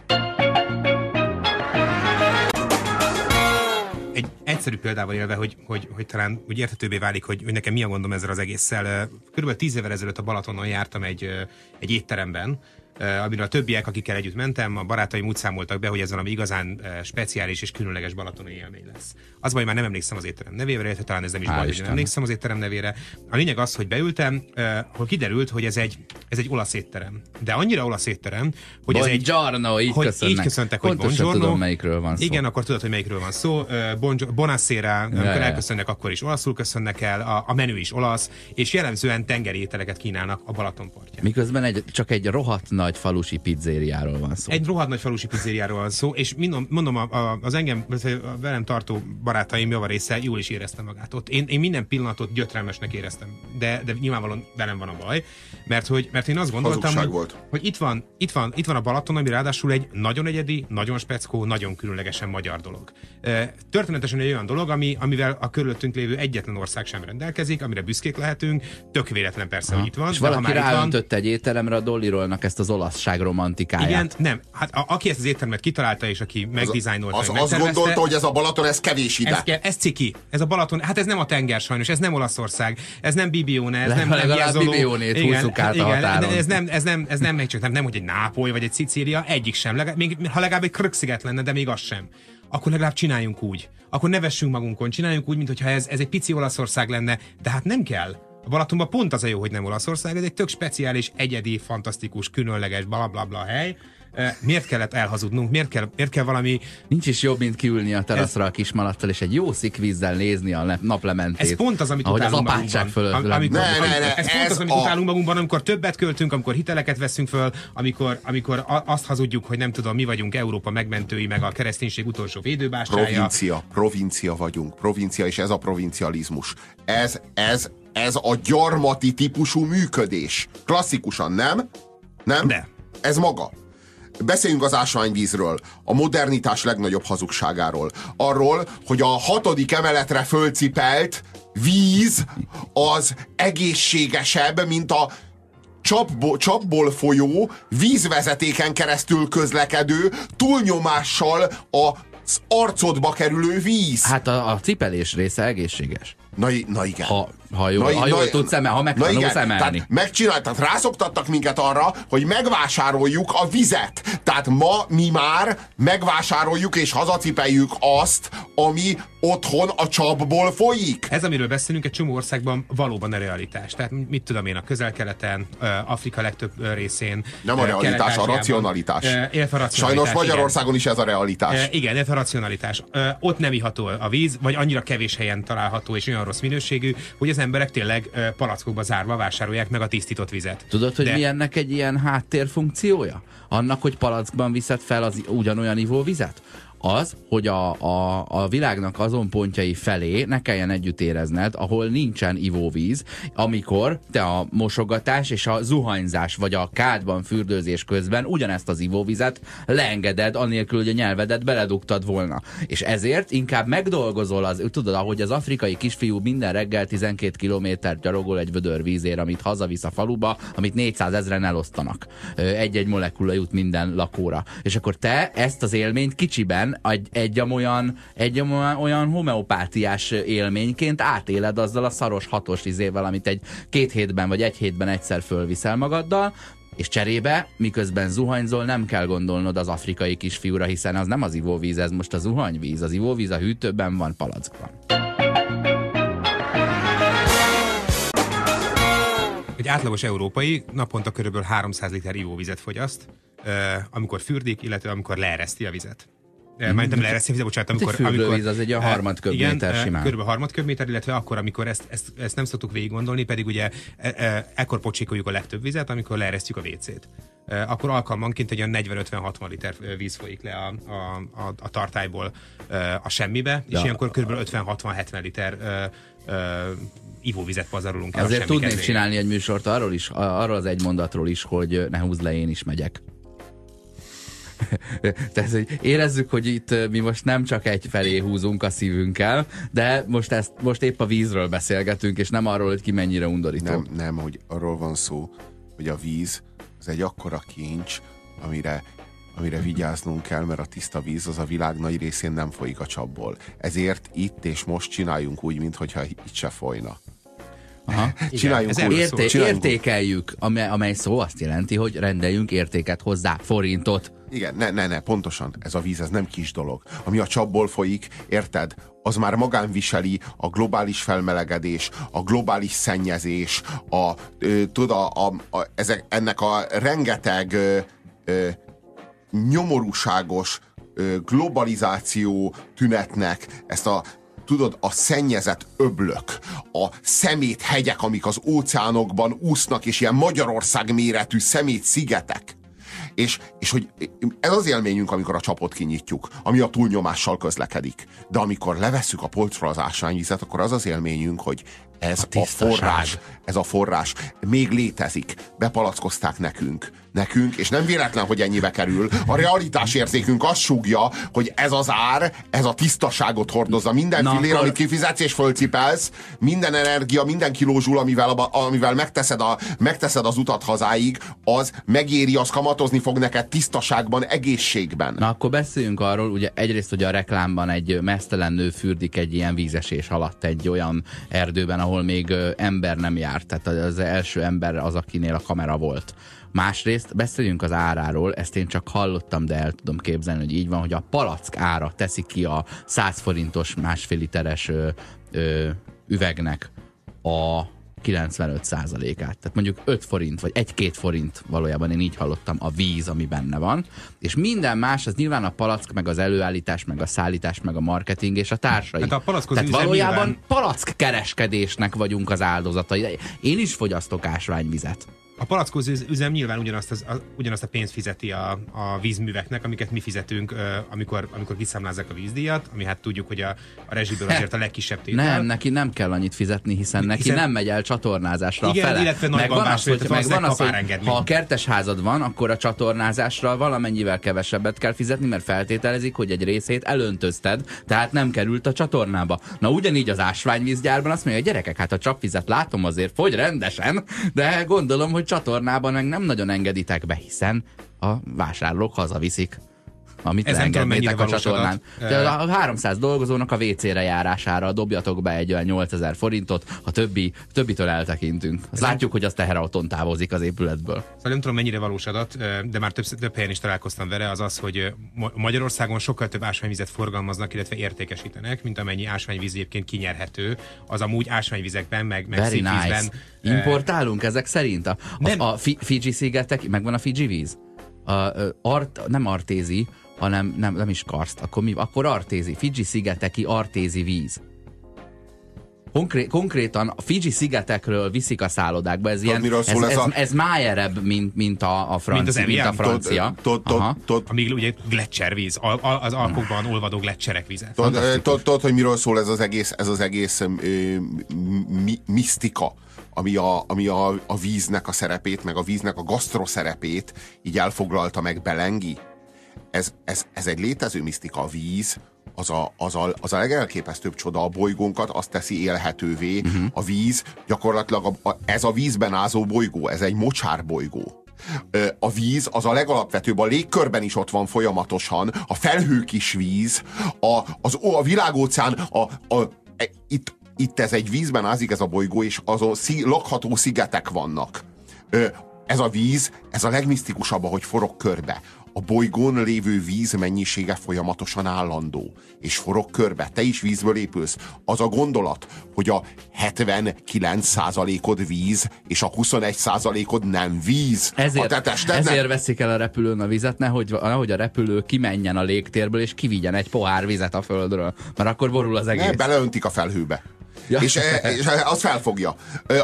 Speaker 2: Egy egyszerű példával élve, hogy talán úgy érthetőbbé válik, hogy nekem mi a gondom ezzel az egésszel. Körülbelül 10 évvel ezelőtt a Balatonon jártam egy étteremben, amiről a többiek, akikkel együtt mentem, a barátaim úgy számoltak be, hogy ez valami igazán speciális és különleges balatoni élmény lesz. Az baj, már nem emlékszem az étterem nevére, illetve talán ez nem is baj, hogy nem emlékszem az étterem nevére. A lényeg az, hogy beültem, hogy kiderült, hogy ez egy olasz étterem. De annyira olasz étterem, hogy ez egy...
Speaker 1: Buongiorno,
Speaker 2: így köszöntek, hogy
Speaker 1: pontosan tudom, melyikről van szó.
Speaker 2: Igen, akkor tudod, hogy melyikről van szó. Buonasera, amikor elköszönnek, akkor is olaszul köszönnek el, a menü is olasz, és jellemzően tengeri ételeket kínálnak a Balaton partján.
Speaker 1: Miközben csak egy rohadt nagy falusi pizzériáról van szó.
Speaker 2: Egy rohadt nagy falusi pizzériáról van szó, és mondom, az engem velem tartó barátaim javarésze jól is érezte magát ott. Én minden pillanatot gyötrelmesnek éreztem, de nyilvánvalóan velem van a baj, mert én azt gondoltam, hogy itt van a Balaton, ami ráadásul egy nagyon egyedi, nagyon speckó, nagyon különlegesen magyar dolog. Történetesen egy olyan dolog, amivel a körülöttünk lévő egyetlen ország sem rendelkezik, amire büszkék lehetünk, tök véletlen persze, hogy itt van.
Speaker 1: És valaki ráöntött egy étteremre a Dollirolnak ezt az olaszság romantikáját.
Speaker 2: Igen, nem. Hát aki ezt az éttermet kitalálta, és aki megdizájnolta,
Speaker 3: azt gondolta, hogy ez a Balaton, ez kevés ide.
Speaker 2: Ez ciki. Ez a Balaton, hát ez nem a tenger sajnos, ez nem Olaszország, ez nem Bibione, ez nem
Speaker 1: Jászoló. Bibionét húzzuk át a határon.
Speaker 2: Ez nem csak nem, hogy egy Nápoly vagy egy Szicília, egyik sem. Ha legalább egy Krk-sziget lenne, de még az sem. Akkor legalább csináljunk úgy. Akkor nevessünk magunkon, csináljunk úgy, mintha ez egy pici Olaszország lenne, de hát nem kell. A Balatonban pont az a jó, hogy nem Olaszország, ez egy tök speciális, egyedi, fantasztikus, különleges, blablabla hely. Miért kellett elhazudnunk? Miért kell valami...
Speaker 1: Nincs is jobb, mint kiülni a teraszra a kismalattal, és egy jó szikvízzel nézni a naplementét.
Speaker 2: Ez pont az, amit utálunk magunkban. Ez pont az, amit utálunk magunkban, amikor többet költünk, amikor hiteleket veszünk föl, amikor azt hazudjuk, hogy nem tudom, mi vagyunk Európa megmentői, meg a kereszténység utolsó védőbástyája.
Speaker 3: Provincia vagyunk. Provincia, és ez a provincializmus. Ez a gyarmati típusú működés. Klasszikusan, nem? Nem?
Speaker 2: De.
Speaker 3: Ez maga. Beszéljünk az ásványvízről, a modernitás legnagyobb hazugságáról. Arról, hogy a 6. emeletre fölcipelt víz az egészségesebb, mint a csapból folyó, vízvezetéken keresztül közlekedő, túlnyomással az arcodba kerülő víz.
Speaker 1: Hát a cipelés része egészséges.
Speaker 3: Na igen.
Speaker 1: Ha jól tudsz emelni, ha meg tanulsz emelni.
Speaker 3: Tehát rászoktattak minket arra, hogy megvásároljuk a vizet. Tehát ma mi már megvásároljuk és hazacipeljük azt, ami otthon a csapból folyik.
Speaker 2: Ez, amiről beszélünk, egy csomó országban valóban a realitás. Tehát mit tudom én, a Közel-Keleten, Afrika legtöbb részén.
Speaker 3: Nem a realitás, a racionalitás. Sajnos Magyarországon is ez a realitás.
Speaker 2: Igen, ez a racionalitás. Ott nem iható a víz, vagy annyira kevés helyen található, és olyan rossz minőségű, hogy az emberek tényleg palackokba zárva vásárolják meg a tisztított vizet.
Speaker 1: Tudod, hogy mi ennek egy ilyen háttérfunkciója? Annak, hogy palackban viszed fel az ugyanolyan ivóvizet? Az, hogy a világnak azon pontjai felé ne kelljen együtt érezned, ahol nincsen ivóvíz, amikor te a mosogatás és a zuhanyzás, vagy a kádban fürdőzés közben ugyanezt az ivóvizet leengeded, anélkül, hogy a nyelvedet beledugtad volna. És ezért inkább megdolgozol tudod, ahogy az afrikai kisfiú minden reggel 12 kilométert gyalogol egy vödör vízért, amit hazavisz a faluba, amit 400 000-en elosztanak. Egy-egy molekula jut minden lakóra. És akkor te ezt az élményt kicsiben egy olyan homeopátiás élményként átéled azzal a szaros 6-os izével, amit 2 hétben vagy 1 hétben egyszer fölviszel magaddal, és cserébe, miközben zuhanyzol, nem kell gondolnod az afrikai kisfiúra, hiszen az nem az ivóvíz, ez most a zuhanyvíz. Az ivóvíz a hűtőben van, palackban.
Speaker 2: Egy átlagos európai naponta körülbelül 300 liter ivóvizet fogyaszt, amikor fürdik, illetve amikor leereszti a vizet. Majd nem leereszti a vizet, bocsánat, amikor
Speaker 1: az egy a harmad köbméter simán.
Speaker 2: Körülbelül harmad köbméter, illetve akkor, amikor ezt nem szoktuk végig gondolni, pedig ugye ekkor pocsékoljuk a legtöbb vizet, amikor leeresztjük a WC-t. Akkor alkalmanként egy olyan 40-50-60 liter víz folyik le a tartályból a semmibe, és ilyenkor körülbelül 50-60-70 liter ivóvizet pazarolunk el.
Speaker 1: Azért tudnék csinálni egy műsort arról az egy mondatról is, hogy ne húzd le, én is megyek. Tehát, hogy érezzük, hogy itt mi most nem csak egyfelé húzunk a szívünkkel, de most épp a vízről beszélgetünk, és nem arról, hogy ki mennyire undorító.
Speaker 3: Nem, hogy arról van szó, hogy a víz az egy akkora kincs, amire vigyáznunk kell, mert a tiszta víz az a világ nagy részén nem folyik a csapból. Ezért itt és most csináljunk úgy, mintha itt se folyna.
Speaker 1: Aha.
Speaker 3: Csináljunk úgy.
Speaker 1: Értékeljük, amely szó azt jelenti, hogy rendeljünk értéket hozzá, forintot.
Speaker 3: Igen, ne, pontosan. Ez a víz, ez nem kis dolog. Ami a csapból folyik, érted? Az már magán viseli a globális felmelegedés, a globális szennyezés, ennek a rengeteg nyomorúságos globalizáció tünetnek ezt a szennyezett öblök, a szeméthegyek, amik az óceánokban úsznak, és ilyen Magyarország méretű szemétszigetek. És hogy ez az élményünk, amikor a csapot kinyitjuk, ami a túlnyomással közlekedik. De amikor levesszük a polcról az ásványvizet, akkor az az élményünk, hogy ez a forrás még létezik. Bepalackozták nekünk, és nem véletlen, hogy ennyibe kerül. A realitás érzékünk azt súgja, hogy ez az ár, ez a tisztaságot hordozza. Minden fillér, amit kifizetsz és fölcipelsz, minden energia, minden kilózsul, amivel megteszed az utat hazáig, az megéri, az kamatozni fog neked tisztaságban, egészségben.
Speaker 1: Na akkor beszéljünk arról, ugye egyrészt, hogy a reklámban egy meztelen nő fürdik egy ilyen vízesés alatt egy olyan erdőben, ahol még ember nem járt, tehát az első ember az, akinél a kamera volt. Másrészt beszéljünk az áráról, ezt én csak hallottam, de el tudom képzelni, hogy így van, hogy a palack ára teszi ki a 100 forintos másfél literes üvegnek a 95%-át. Tehát mondjuk 5 forint, vagy 1-2 forint valójában én így hallottam a víz, ami benne van, és minden más, az nyilván a palack, meg az előállítás, meg a szállítás, meg a marketing és a társai.
Speaker 2: Hát
Speaker 1: tehát valójában palack kereskedésnek vagyunk az áldozatai. Én is fogyasztok ásványvizet.
Speaker 2: A palackozó üzem nyilván ugyanazt a pénzt fizeti a vízműveknek, amiket mi fizetünk, amikor kiszámlázzák a vízdíjat, ami hát tudjuk, hogy a rezsiből azért a legkisebb tétel.
Speaker 1: Nem, neki nem kell annyit fizetni, hiszen neki nem megy el csatornázásra
Speaker 2: igen,
Speaker 1: a fele.
Speaker 2: Illetve megvan az, hogy
Speaker 1: ha a kertesházad van, akkor a csatornázásra valamennyivel kevesebbet kell fizetni, mert feltételezik, hogy egy részét elöntözted, tehát nem került a csatornába. Na ugyanígy az ásványvízgyárban azt mondja, hogy gyerekek, hát a csapvizet látom azért fogy rendesen, de gondolom, hogy csatornában meg nem nagyon engeditek be, hiszen a vásárlók hazaviszik. amit
Speaker 2: Ezen
Speaker 1: leengednétek a
Speaker 2: mennyire
Speaker 1: csatornán.
Speaker 2: valós
Speaker 1: De a 300 dolgozónak a WC-re járására dobjatok be egy olyan 8000 forintot, a többitől eltekintünk. Azt látjuk, hogy az teherauton távozik az épületből.
Speaker 2: Szóval nem tudom, mennyire valós adat, de már több helyen is találkoztam vele, az, hogy Magyarországon sokkal több ásványvizet forgalmaznak, illetve értékesítenek, mint amennyi ásványvíz egyébként kinyerhető. Az amúgy ásványvizekben, meg szívvízben.
Speaker 1: Nice. Importálunk ezek szerint? A Fiji-szigetek, megvan a Fiji víz? Nem artézi, hanem nem is karszt. Akkor artézi. Fiji-szigeteki artézi víz. Konkrétan a Fiji-szigetekről viszik a szállodákba. Ez májerebb, mint a francia.
Speaker 2: Amíg ugye gletszervíz, az alpokban olvadó gletszerek vize.
Speaker 3: Tudod, hogy miről szól ez az egész misztika, ami a víznek a szerepét, meg a víznek a gasztroszerepét így elfoglalta, meg belengi? Ez egy létező misztika, a víz, az a legelképesztőbb csoda, a bolygónkat azt teszi élhetővé. A víz gyakorlatilag ez a vízben ázó bolygó, ez egy mocsárbolygó. A víz az a legalapvetőbb, a légkörben is ott van folyamatosan, a felhők is víz, a világóceán, itt ez egy vízben ázik ez a bolygó, és azon lakható szigetek vannak. Ez a víz, ez a legmisztikusabb, ahogy forog körbe. A bolygón lévő víz mennyisége folyamatosan állandó, és forog körbe. Te is vízből épülsz. Az a gondolat, hogy a 79%-od víz, és a 21%-od nem víz.
Speaker 1: Ezért veszik el a repülőn a vizet, nehogy a repülő kimenjen a légtérből, és kivigyen egy pohár vizet a földről. Mert akkor borul az egész.
Speaker 3: Beleöntik a felhőbe. Ja. És az felfogja.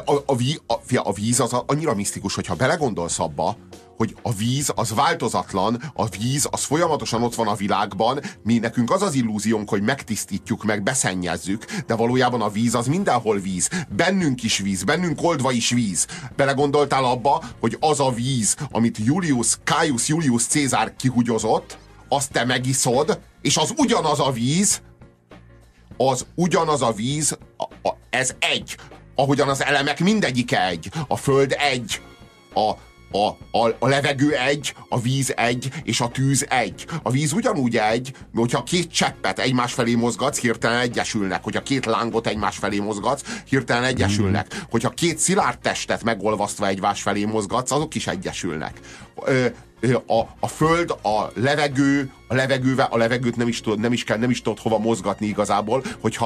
Speaker 3: A víz az annyira misztikus, hogyha belegondolsz abba, hogy a víz az változatlan, a víz az folyamatosan ott van a világban, mi nekünk az az illúziónk, hogy megtisztítjuk, meg beszennyezzük, de valójában a víz az mindenhol víz. Bennünk is víz, bennünk oldva is víz. Belegondoltál abba, hogy az a víz, amit Caius Julius Cézár kihugyozott, azt te megiszod, és az ugyanaz a víz, ez egy. Ahogyan az elemek mindegyike egy. A föld egy. A levegő egy, a víz egy, és a tűz egy. A víz ugyanúgy egy, hogyha két cseppet egymás felé mozgatsz, hirtelen egyesülnek. Hogyha két lángot egymás felé mozgatsz, hirtelen egyesülnek. Hogyha két szilárd testet megolvasztva egymás felé mozgatsz, azok is egyesülnek. A föld, a levegőt nem is tudod hova mozgatni igazából,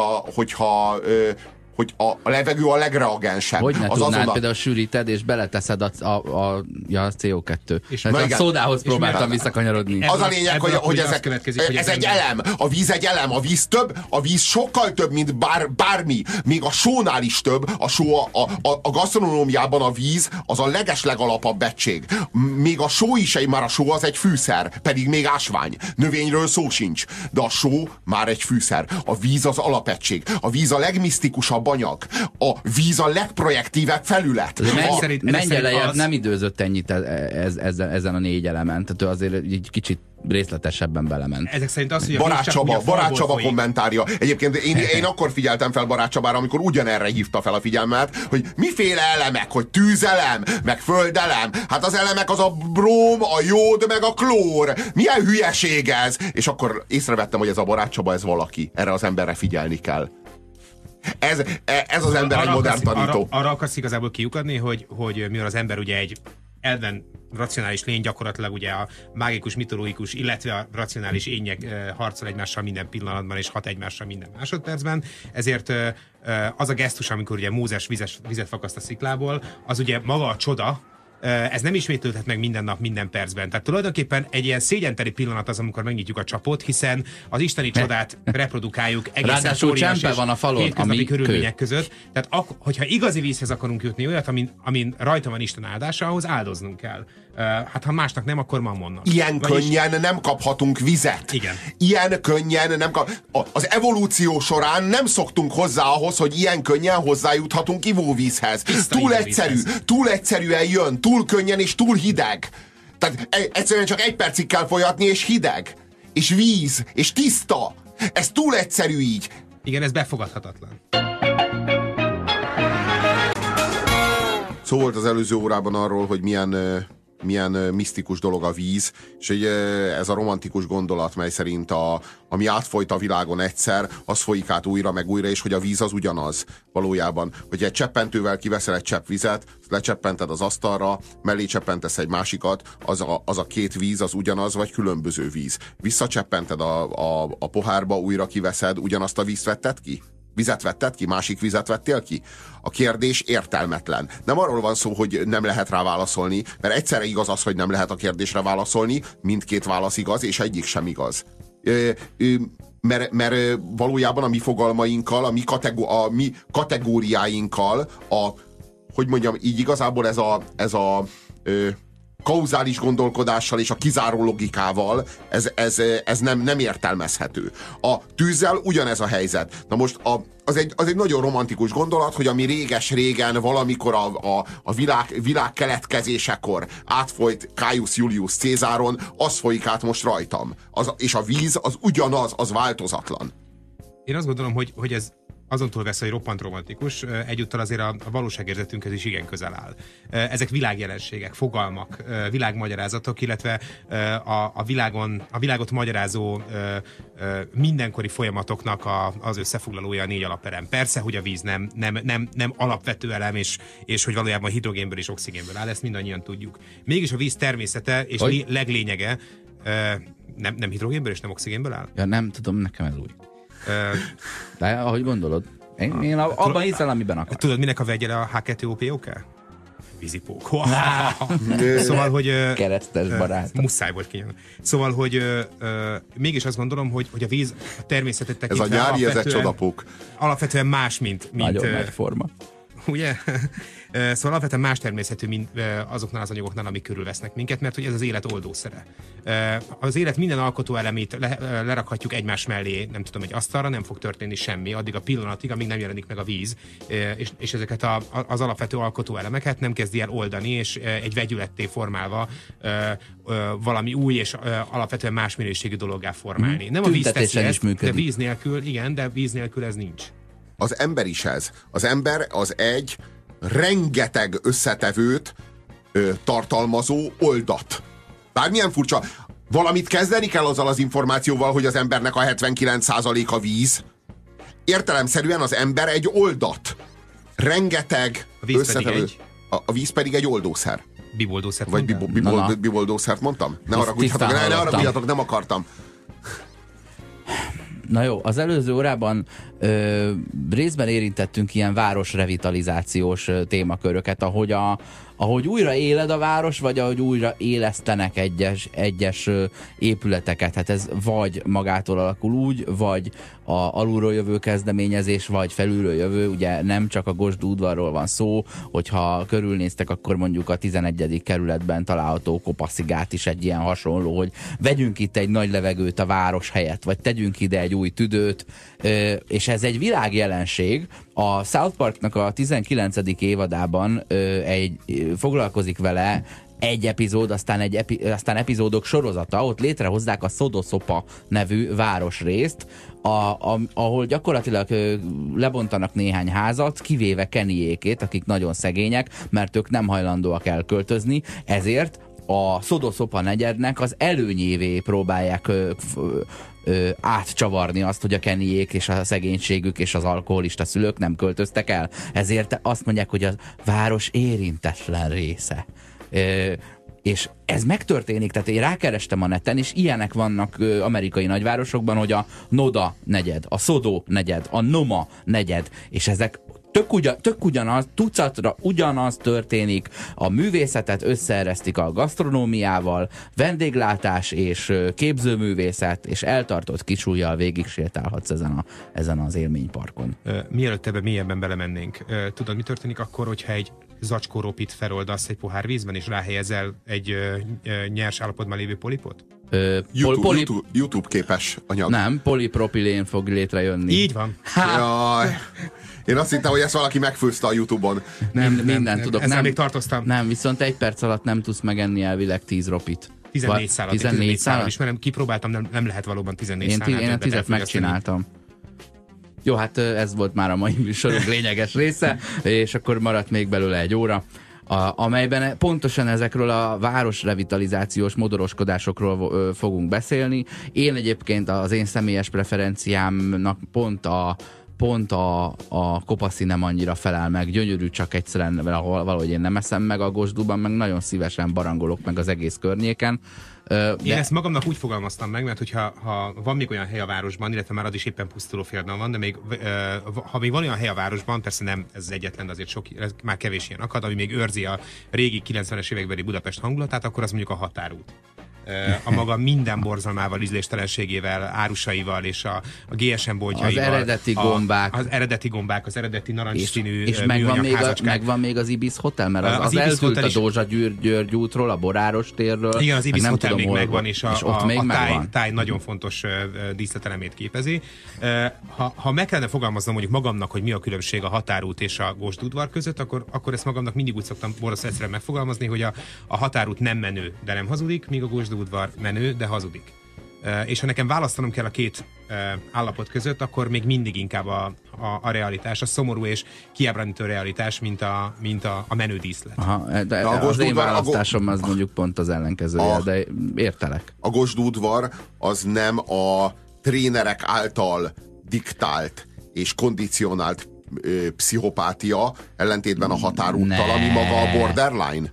Speaker 3: hogy a levegő a legreagensebb.
Speaker 1: Hogy ne tudnád, például sűríted, és beleteszed a CO2. És a szódához próbáltam visszakanyarodni.
Speaker 3: Az a lényeg, hogy ez egy elem. A víz egy elem. A víz több, a víz sokkal több, mint bármi. Még a sónál is több. A gasztronómiában a víz az a legeslegalapabb egység. Még a só is már a só az egy fűszer, pedig még ásvány. Növényről szó sincs. De a só már egy fűszer. A víz az alapegység. A víz a legmisztikusabb anyag. A víz a legprojektívebb felület.
Speaker 1: Mennyelejebb nem időzött ennyit ezen a 4 elemen, tehát ő azért egy kicsit részletesebben belement.
Speaker 2: Ezek szerint az, hogy
Speaker 3: Barát Csaba kommentárja. Egyébként én akkor figyeltem fel Barát Csabára, amikor ugyanerre hívta fel a figyelmet, hogy miféle elemek, hogy tűzelem, meg földelem. Hát az elemek az a bróm, a jód, meg a klór. Milyen hülyeség ez? És akkor észrevettem, hogy ez a Barát Csaba, ez valaki. Erre az emberre figyelni kell. Ez az ember egy modern tanító.
Speaker 2: Arra akarsz igazából kiukadni, hogy mivel az ember ugye egy elven racionális lény, gyakorlatilag ugye a mágikus, mitológikus, illetve a racionális énnyek harcol egymással minden pillanatban, és hat egymással minden másodpercben. Ezért az a gesztus, amikor ugye Mózes vizet fakaszt a sziklából, az ugye maga a csoda, ez nem ismétlődhet meg minden nap, minden percben. Tehát tulajdonképpen egy ilyen szégyenteli pillanat az, amikor megnyitjuk a csapot, hiszen az isteni csodát reprodukáljuk egészen óriási és
Speaker 1: van a falon,
Speaker 2: hétköznapi körülmények között. Tehát hogyha igazi vízhez akarunk jutni, olyat, amin rajta van Isten áldása, ahhoz áldoznunk kell. Hát ha másnak nem, akkor mammonnak.
Speaker 3: Könnyen nem kaphatunk vizet.
Speaker 2: Igen.
Speaker 3: Ilyen könnyen nem az evolúció során nem szoktunk hozzá ahhoz, hogy ilyen könnyen hozzájuthatunk ivóvízhez. Túl egyszerűen jön, túl könnyen és túl hideg. Tehát egyszerűen csak 1 percig kell folyatni, és hideg. És víz. És tiszta. Ez túl egyszerű így.
Speaker 2: Igen, ez befogadhatatlan.
Speaker 3: Szó volt az előző órában arról, hogy milyen misztikus dolog a víz, és ez a romantikus gondolat, mely szerint ami átfolyt a világon egyszer, az folyik át újra meg újra, és hogy a víz az ugyanaz valójában. Hogy egy cseppentővel kiveszel egy csepp vizet, lecseppented az asztalra, mellé cseppentesz egy másikat, az a két víz az ugyanaz, vagy különböző víz. Visszacseppented a pohárba, újra kiveszed, ugyanazt a vízt vetted ki? Vizet vetted ki? Másik vizet vettél ki? A kérdés értelmetlen. Nem arról van szó, hogy nem lehet rá válaszolni, mert egyszerre igaz az, hogy nem lehet a kérdésre válaszolni, mindkét válasz igaz, és egyik sem igaz. Mert valójában a mi fogalmainkkal, a mi kategóriáinkkal, hogy mondjam, így igazából ez a kauzális gondolkodással és a kizáró logikával ez nem értelmezhető. A tűzzel ugyanez a helyzet. Na most az egy nagyon romantikus gondolat, hogy ami réges-régen valamikor a világ keletkezésekor átfolyt Caius Julius Cézáron, az folyik át most rajtam. És a víz az ugyanaz, az változatlan.
Speaker 2: Én azt gondolom, hogy ez azon túl vesz, hogy roppant romantikus, egyúttal azért a valóságérzetünkhez is igen közel áll. Ezek világjelenségek, fogalmak, világmagyarázatok, illetve a világot magyarázó mindenkori folyamatoknak az összefoglalója a 4 alapelem. Persze, hogy a víz nem alapvető elem, és hogy valójában hidrogénből és oxigénből áll, ezt mindannyian tudjuk. Mégis a víz természete és leglényege nem hidrogénből és nem oxigénből áll?
Speaker 1: Ja, nem tudom, nekem ez úgy. De ahogy gondolod, én abban hiszel, amiben akarsz.
Speaker 2: Tudod, minek a vegyele a H2OPOK? Vízipók. Szóval, hogy...
Speaker 1: Keresztes barát.
Speaker 2: Muszáj volt kinyomni. Szóval, hogy mégis azt gondolom, hogy a víz a természetet tekintve...
Speaker 3: Ez a nyári, ez egy csodapók.
Speaker 2: Alapvetően más, mint
Speaker 1: nagyon nagy forma.
Speaker 2: Ugye? Szóval alapvetően más természetű, mint azoknál az anyagoknál, amik körülvesznek minket, mert hogy ez az élet oldószere. Az élet minden alkotó elemét lerakhatjuk egymás mellé, nem tudom, egy asztalra, nem fog történni semmi, addig a pillanatig, amíg nem jelenik meg a víz, és ezeket az alapvető alkotó elemeket nem kezdi el oldani, és egy vegyületté formálva valami új és alapvetően más minőségű dologgá formálni. Nem a víz teszi ezt, de víz nélkül, igen, de víz nélkül ez nincs.
Speaker 3: Az ember is ez. Az ember az egy rengeteg összetevőt tartalmazó oldat. Bármilyen furcsa, valamit kezdeni kell azzal az információval, hogy az embernek a 79%-a víz. Értelemszerűen az ember egy oldat. Rengeteg összetevő. A víz pedig egy oldószer.
Speaker 2: Biboldószert
Speaker 3: vagy biboldószert mondtam? Ne haragudjatok, nem akartam.
Speaker 1: Na jó, az előző órában részben érintettünk ilyen városrevitalizációs témaköröket, ahogy újra éled a város, vagy ahogy újra élesztenek egyes épületeket. Hát ez vagy magától alakul úgy, vagy alulról jövő kezdeményezés, vagy felülről jövő. Ugye nem csak a Gosdú udvarról van szó, hogyha körülnéztek, akkor mondjuk a 11. kerületben található Kopaszigát is egy ilyen hasonló, hogy vegyünk itt egy nagy levegőt a város helyett, vagy tegyünk ide egy új tüdőt, és ez egy világjelenség. A South Parknak a 19. évadában foglalkozik vele egy epizód, aztán epizódok sorozata, ott létrehozzák a Szodoszopa nevű városrészt, ahol gyakorlatilag lebontanak néhány házat, kivéve Kennyékét, akik nagyon szegények, mert ők nem hajlandóak elköltözni, ezért a Szodoszopa negyednek az előnyévé próbálják átcsavarni azt, hogy a Kennyék és a szegénységük és az alkoholista szülők nem költöztek el. Ezért azt mondják, hogy a város érintetlen része. És ez megtörténik, tehát én rákerestem a neten, és ilyenek vannak amerikai nagyvárosokban, hogy a Noda negyed, a Sodó negyed, a Noma negyed, és ezek tök ugyanaz, tucatra ugyanaz történik, a művészetet összeeresztik a gasztronómiával, vendéglátás és képzőművészet, és eltartott kisújjal végig sétálhatsz ezen az élményparkon.
Speaker 2: Mielőtt ebbe mélyebben belemennénk, tudod, mi történik akkor, hogyha egy zacskó ropit feloldasz egy pohár vízben, és ráhelyezel egy nyers állapotban lévő polipot?
Speaker 3: YouTube képes anyag.
Speaker 1: Nem, polipropilén fog létrejönni.
Speaker 2: Így van.
Speaker 3: Jaj. Én azt hittem, hogy ezt valaki megfőzte a YouTube-on.
Speaker 1: Nem tudok.
Speaker 2: Ezzel még tartoztam.
Speaker 1: Nem, viszont egy perc alatt nem tudsz megenni elvileg 10 ropit.
Speaker 2: 14 szállat. 14 szállat is, mert kipróbáltam, nem lehet valóban 14 szállat.
Speaker 1: Én a 10-et megcsináltam. Jó, hát ez volt már a mai műsorunk lényeges része, és akkor maradt még belőle egy óra. amelyben pontosan ezekről a városrevitalizációs modoroskodásokról fogunk beszélni. Én egyébként az én személyes preferenciámnak pont a kopaszi nem annyira felel meg, gyönyörű, csak egyszerűen valahogy én nem eszem meg a Gosdúban, meg nagyon szívesen barangolok meg az egész környéken.
Speaker 2: Én ezt magamnak úgy fogalmaztam meg, mert hogyha van még olyan hely a városban, illetve már az is éppen pusztuló félben van, de még, ha még van olyan hely a városban, persze nem ez az egyetlen, de azért már kevés ilyen akad, ami még őrzi a régi 90-es évekbeli Budapest hangulatát, akkor az mondjuk a határút. A maga minden borzalmával, ízléstelenségével, árusaival és a GSM boltjaival.
Speaker 1: Az eredeti gombák.
Speaker 2: Az eredeti gombák, az eredeti narancsszínű
Speaker 1: és megvan még az Ibis Hotel, mert az eltűnt a Dózsa György útról, a Boráros térről.
Speaker 2: Igen, az Ibis Hotel még megvan, és
Speaker 1: ott még megvan.
Speaker 2: táj nagyon fontos díszletelemét képezi. Ha meg kellene fogalmaznom mondjuk magamnak, hogy mi a különbség a határút és a Gosdúdvar között, akkor ezt magamnak mindig úgy szoktam egyszerűen megfogalmazni, hogy a határút nem menő, de nem hazudik, míg a Gosdúdvar menő, de hazudik. És ha nekem választanom kell a két állapot között, akkor még mindig inkább a realitás, a szomorú és kiábrándító realitás, mint a menő díszlet.
Speaker 1: Aha, de az én választásom az mondjuk pont az ellenkezője, de értelek.
Speaker 3: A Gosdúdvar az nem a trénerek által diktált és kondicionált pszichopátia, ellentétben a határúttal, ami maga a borderline.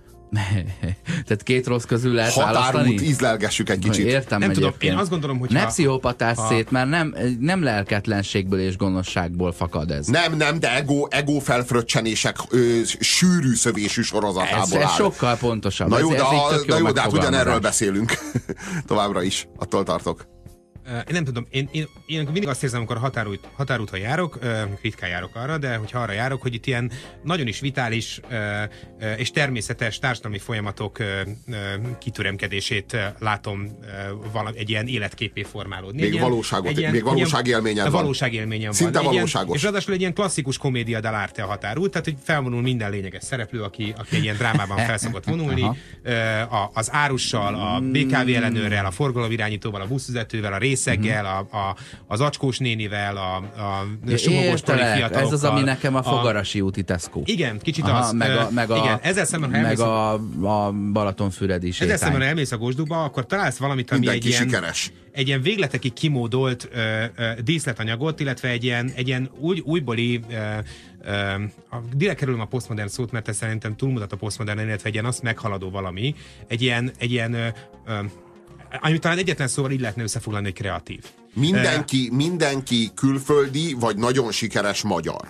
Speaker 1: Tehát két rossz közül lehet választani?
Speaker 3: Határút, ízlelgessük egy kicsit.
Speaker 1: Értem,
Speaker 2: nem tudom, én azt gondolom, hogy
Speaker 1: ne pszichopatás szét, mert nem lelketlenségből és gonoszságból fakad ez.
Speaker 3: Nem, de ego felfröccsenések sűrű szövésű sorozatából
Speaker 1: ez
Speaker 3: áll.
Speaker 1: sokkal pontosabb.
Speaker 3: Na jó,
Speaker 1: de
Speaker 3: hát ugyanerről beszélünk. Továbbra is, attól tartok.
Speaker 2: Én nem tudom, én mindig azt érzem, amikor határútra járok, ritkán járok arra, de hogyha arra járok, hogy itt ilyen nagyon is vitális és természetes társadalmi folyamatok kitüremkedését látom egy ilyen életképé formálódni.
Speaker 3: Még valóságélményen van.
Speaker 2: Valóságélményen van.
Speaker 3: Szinte valóságos.
Speaker 2: És ráadásul egy ilyen klasszikus komédia dell'arte a határút, tehát hogy felvonul minden lényeges szereplő, aki egy ilyen drámában felszokott vonulni, az árussal, a BKV ellenőrrel, a forgalomirányítóval, a buszvezetővel, a részeggel, az acskós nénivel, a sumogós poli fiatalokkal.
Speaker 1: Ez az, ami nekem a Fogarasi úti Tesco.
Speaker 2: Igen, kicsit az. Igen, ezzel szemben,
Speaker 1: a Balatonfüredi sétány.
Speaker 2: Ezzel szemben, ha elmész a Gosdúba, akkor találsz valamit, ami egy ilyen végletekig kimódolt díszletanyagot, illetve egy ilyen újbóli direkt kerülöm a posztmodern szót, mert ez szerintem túlmutat a posztmodern, illetve egy ilyen azt meghaladó valami. Egy ilyen amit talán egyetlen szóval így lehetne összefoglalni, hogy kreatív.
Speaker 3: Mindenki külföldi, vagy nagyon sikeres magyar.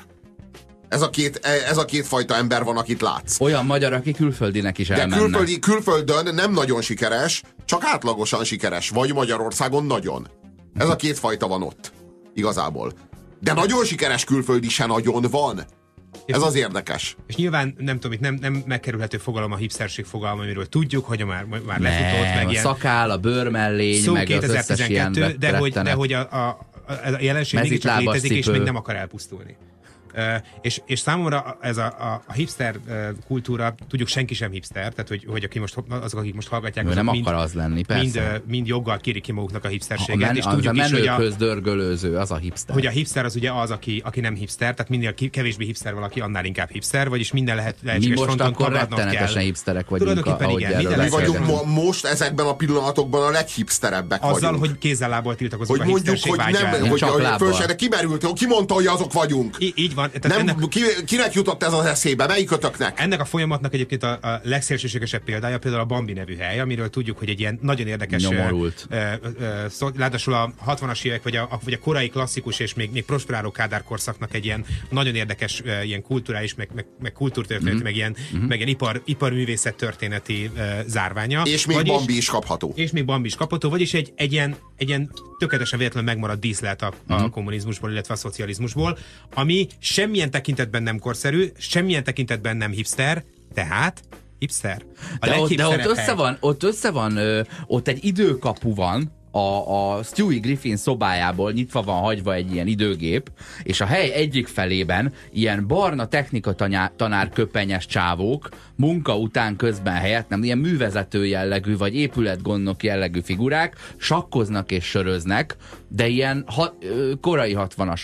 Speaker 3: Ez a két fajta ember van, akit látsz.
Speaker 1: Olyan magyar, aki külföldinek is elmenne.
Speaker 3: De külföldön nem nagyon sikeres, csak átlagosan sikeres. Vagy Magyarországon nagyon. Ez a két fajta van ott. Igazából. De nagyon sikeres külföldi se nagyon van. Ez az érdekes.
Speaker 2: És nyilván, nem tudom, itt nem megkerülhető fogalom a hipsterség fogalma, amiről tudjuk, hogy már lefutott, meg
Speaker 1: a
Speaker 2: ilyen...
Speaker 1: szakál, a bőrmellény, meg 2012, az összes ilyen
Speaker 2: de hogy a jelenség mégiscsak létezik, és még nem akar elpusztulni. És számomra ez a hipster kultúra, tudjuk, senki sem hipster, tehát hogy azok, akik most hallgatják, azok
Speaker 1: nem akar az lenni, persze.
Speaker 2: Mind joggal kérik ki maguknak a hipsterséget. És
Speaker 1: tudjuk a menőkhöz dörgölőző, az a hipster.
Speaker 2: Hogy a hipster az ugye az, aki nem hipster, tehát minél kevésbé hipster valaki, annál inkább hipster, vagyis minden lehetséges fronton
Speaker 1: korlátnak kell. Mi most akkor rettenetesen hipsterek vagyunk, ahogy
Speaker 3: igen, mi vagyunk most ezekben a pillanatokban a leghipsterebbek vagyunk.
Speaker 2: Azzal, hogy kézzel-lábbal tiltakozunk a hipsterség
Speaker 3: vágyára. Hogy kimerült, ki mondta, hogy azok vagyunk.
Speaker 2: Így van.
Speaker 3: Kinek jutott ez az eszébe? Melyikőtöknek?
Speaker 2: Ennek a folyamatnak egyébként a legszélsőségesebb példája például a Bambi nevű hely, amiről tudjuk, hogy egy ilyen nagyon érdekes...
Speaker 1: Nyomorult.
Speaker 2: Ráadásul a 60-as évek, vagy a korai klasszikus és még prosperáló Kádár korszaknak egy ilyen nagyon érdekes ilyen kulturális, meg kultúrtörténeti, meg ilyen iparművészet történeti zárványa.
Speaker 3: És még Bambi is kapható.
Speaker 2: És még Bambi is kapható, vagyis egy ilyen tökéletesen véletlenül megmaradt díszlet a kommunizmusból, illetve a szocializmusból, ami semmilyen tekintetben nem korszerű, semmilyen tekintetben nem hipster, tehát hipster.
Speaker 1: De ott össze van, ott egy időkapu van, a Stewie Griffin szobájából nyitva van hagyva egy ilyen időgép, és a hely egyik felében ilyen barna technikatanár köpenyes csávók munka után közben helyett nem ilyen művezető jellegű vagy épületgondnok jellegű figurák sakkoznak és söröznek, de ilyen korai 60-asok.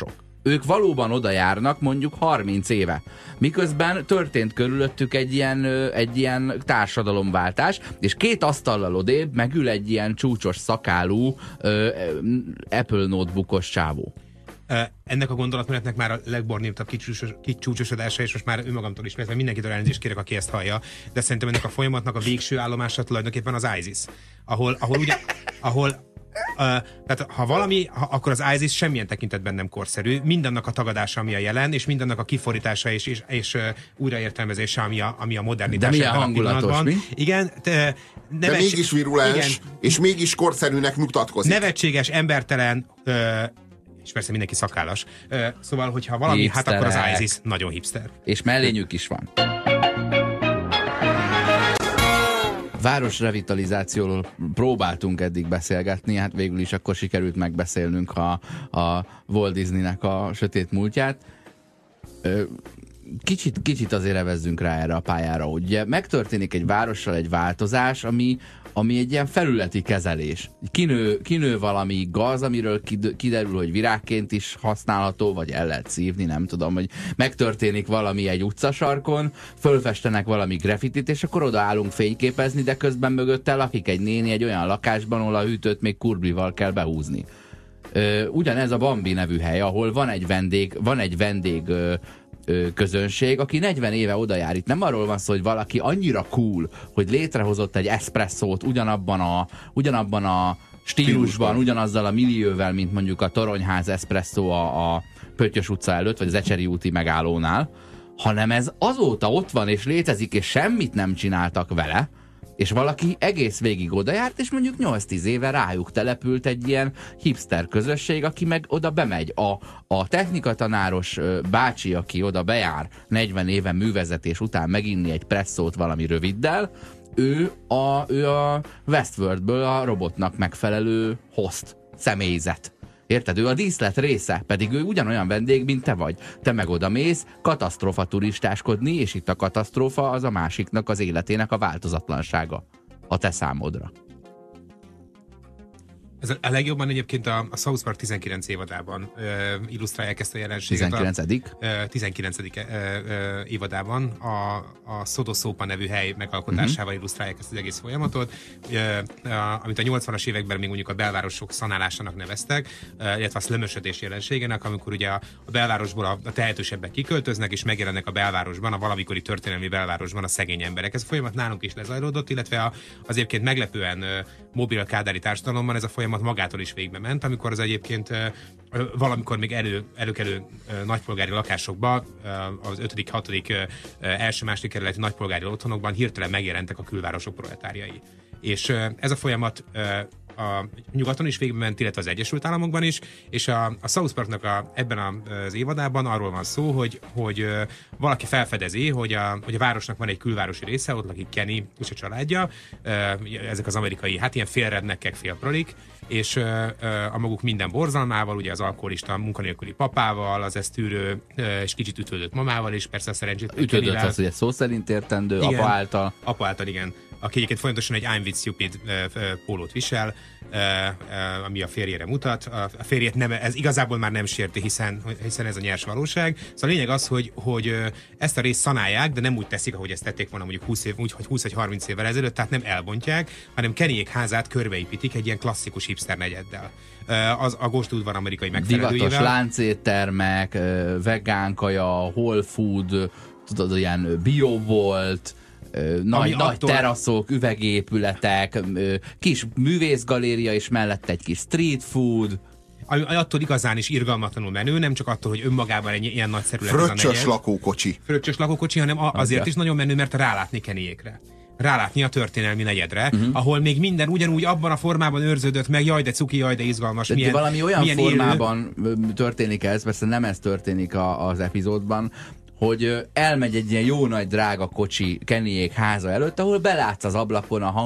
Speaker 1: ők valóban oda járnak mondjuk 30 éve. Miközben történt körülöttük egy ilyen társadalomváltás, és 2 asztallal odébb megül egy ilyen csúcsos szakálú Apple notebookos csávó.
Speaker 2: Ennek a gondolatmenetnek már a legbornítabb kicsúcsosodása, és most már önmagamtól is, mert mindenkitől elnézést kérek, aki ezt hallja, de szerintem ennek a folyamatnak a végső állomása tulajdonképpen az ISIS. Tehát ha valami, akkor az ISIS semmilyen tekintetben nem korszerű, mindennek a tagadása, ami a jelen, és mindennek a kiforítása és újraértelmezése, ami a modernitás.
Speaker 1: De milyen hangulatos, mi?
Speaker 2: Igen,
Speaker 3: de mégis virulens, igen, és mégis korszerűnek mutatkozik.
Speaker 2: Nevetséges, embertelen, és persze mindenki szakállas. Szóval, hogyha valami, hipsterek. Hát akkor az ISIS nagyon hipster.
Speaker 1: És mellényük is van. Városrevitalizációról próbáltunk eddig beszélgetni, hát végül is akkor sikerült megbeszélnünk a Walt Disneynek a sötét múltját. Kicsit azért evezzünk rá erre a pályára, hogy ugye megtörténik egy várossal egy változás, ami egy ilyen felületi kezelés. Kinő valami gaz, amiről kiderül, hogy virágként is használható, vagy el lehet szívni, nem tudom, hogy megtörténik valami egy utcasarkon, fölfestenek valami graffitit, és akkor odaállunk fényképezni, de közben mögötte lakik egy néni egy olyan lakásban, ahol a hűtőt még kurblival kell behúzni. Ugyanez a Bambi nevű hely, ahol van egy vendég közönség, aki 40 éve oda jár. Itt nem arról van szó, hogy valaki annyira cool, hogy létrehozott egy eszpresszót ugyanabban a stílusban, ugyanazzal a millióvel, mint mondjuk a Toronyház eszpresszó a Pöttyös utca előtt, vagy az Ecseri úti megállónál, hanem ez azóta ott van és létezik, és semmit nem csináltak vele, és valaki egész végig oda járt, és mondjuk 8-10 éve rájuk települt egy ilyen hipster közösség, aki meg oda bemegy. A technikatanáros bácsi, aki oda bejár 40 éve művezetés után meginni egy presszót valami röviddel, ő a Westworldből a robotnak megfelelő host, személyzet. Érted? Ő a díszlet része, pedig ő ugyanolyan vendég, mint te vagy. Te meg oda mész katasztrófa turistáskodni, és itt a katasztrófa az a másiknak az életének a változatlansága. A te számodra.
Speaker 2: Ez a legjobban egyébként a South Park 19 évadában illusztrálják ezt a jelenséget. 19. Évadában a Sodosópa nevű hely megalkotásával illusztrálják ezt az egész folyamatot, amit a 80-as években még mondjuk a belvárosok szanálásának neveztek, illetve a szlömösödés jelenségének, amikor ugye a belvárosból a tehetősebbek kiköltöznek, és megjelennek a belvárosban, a valamikori történelmi belvárosban a szegény emberek. Ez a folyamat nálunk is lezajlódott, illetve az egyébként meglepően mobil kádári társadalomban ez a folyamat magától is végbe ment, amikor az egyébként valamikor még előkelő nagypolgári lakásokban, az 5., 6., első-második kerületi nagypolgári otthonokban hirtelen megjelentek a külvárosok proletárjai. És ez a folyamat a nyugaton is végbe ment, illetve az Egyesült Államokban is, és a South Parknak ebben az évadában arról van szó, hogy valaki felfedezi, hogy a városnak van egy külvárosi része, ott lakik Kenny és a családja, ezek az amerikai, hát ilyen félrednekkek, félprolik, és a maguk minden borzalmával, ugye az alkoholista munkanélküli papával, az ezt tűrő és kicsit ütődött mamával, és persze a szerencsétlen
Speaker 1: ütődött az, hogy egy szó szerint értendő, igen, apa által.
Speaker 2: Apa által, igen. Aki egyébként folyamatosan egy I'm with stupid pólót visel, ami a férjére mutat. A férjét ez igazából már nem sérti, hiszen ez a nyers valóság. Szóval a lényeg az, hogy ezt a részt szanálják, de nem úgy teszik, ahogy ezt tették volna mondjuk 20 vagy 30 évvel ezelőtt, tehát nem elbontják, hanem Kennyék házát körbeépítik egy ilyen klasszikus hipster negyeddel. Az a Ghost udvar amerikai megfelelőjével.
Speaker 1: Divatos láncéttermek, vegán kaja, whole food, tudod, ilyen bio volt, nagy teraszok, üvegépületek, kis művészgaléria, és mellett egy kis street food.
Speaker 2: Attól igazán is irgalmatlanul menő, nem csak attól, hogy önmagában egy ilyen nagyszerű lett ez a negyed. Fröccsös lakókocsi, hanem azért is nagyon menő, mert rálátni Kennyékre. Rálátni a történelmi negyedre, ahol még minden ugyanúgy abban a formában őrződött meg, jaj de cuki, jaj de izgalmas.
Speaker 1: De valami olyan formában történik ez, persze nem ez történik az epizódban, hogy elmegy egy ilyen jó nagy drága kocsi Kennyék háza előtt, ahol belátsz az ablakon a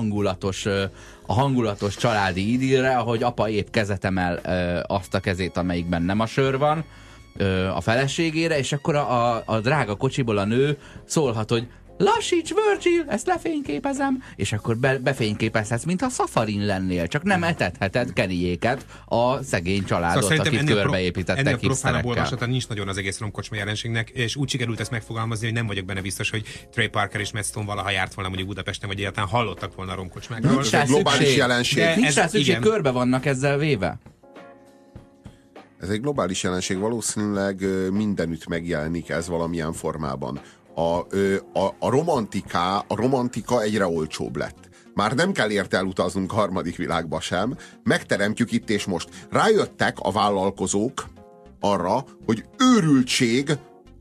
Speaker 1: hangulatos családi idillre, ahogy apa épp kezet emel azt a kezét, amelyikben nem a sör van, a feleségére, és akkor a drága kocsiból a nő szólhat, hogy lassíts, Virgil, ezt lefényképezem, és akkor befényképezhetsz, mintha szafarin lennél, csak nem etetheted Kennyéket a szegény családot,
Speaker 2: Szóval
Speaker 1: akit körbeépítettek
Speaker 2: ennél profánabb
Speaker 1: hipsterekkel.
Speaker 2: olvasata nincs nagyon az egész romkocsma jelenségnek, és úgy sikerült ezt megfogalmazni, hogy nem vagyok benne biztos, hogy Trey Parker és Matt Stone valaha járt volna mondjuk Budapesten, vagy egyáltalán hallottak volna a romkocsmákról.
Speaker 1: Nincs rá
Speaker 3: Ez egy globális
Speaker 1: szükség.
Speaker 3: jelenség.
Speaker 2: De-
Speaker 1: Nincs
Speaker 2: ez-
Speaker 1: rá szükség,
Speaker 2: igen.
Speaker 1: körbe vannak ezzel véve.
Speaker 3: Ez egy globális jelenség, valószínűleg mindenütt megjelenik ez valamilyen formában. A romantika egyre olcsóbb lett. Már nem kell érte elutaznunk a harmadik világba sem, megteremtjük itt és most. Rájöttek a vállalkozók arra, hogy őrültség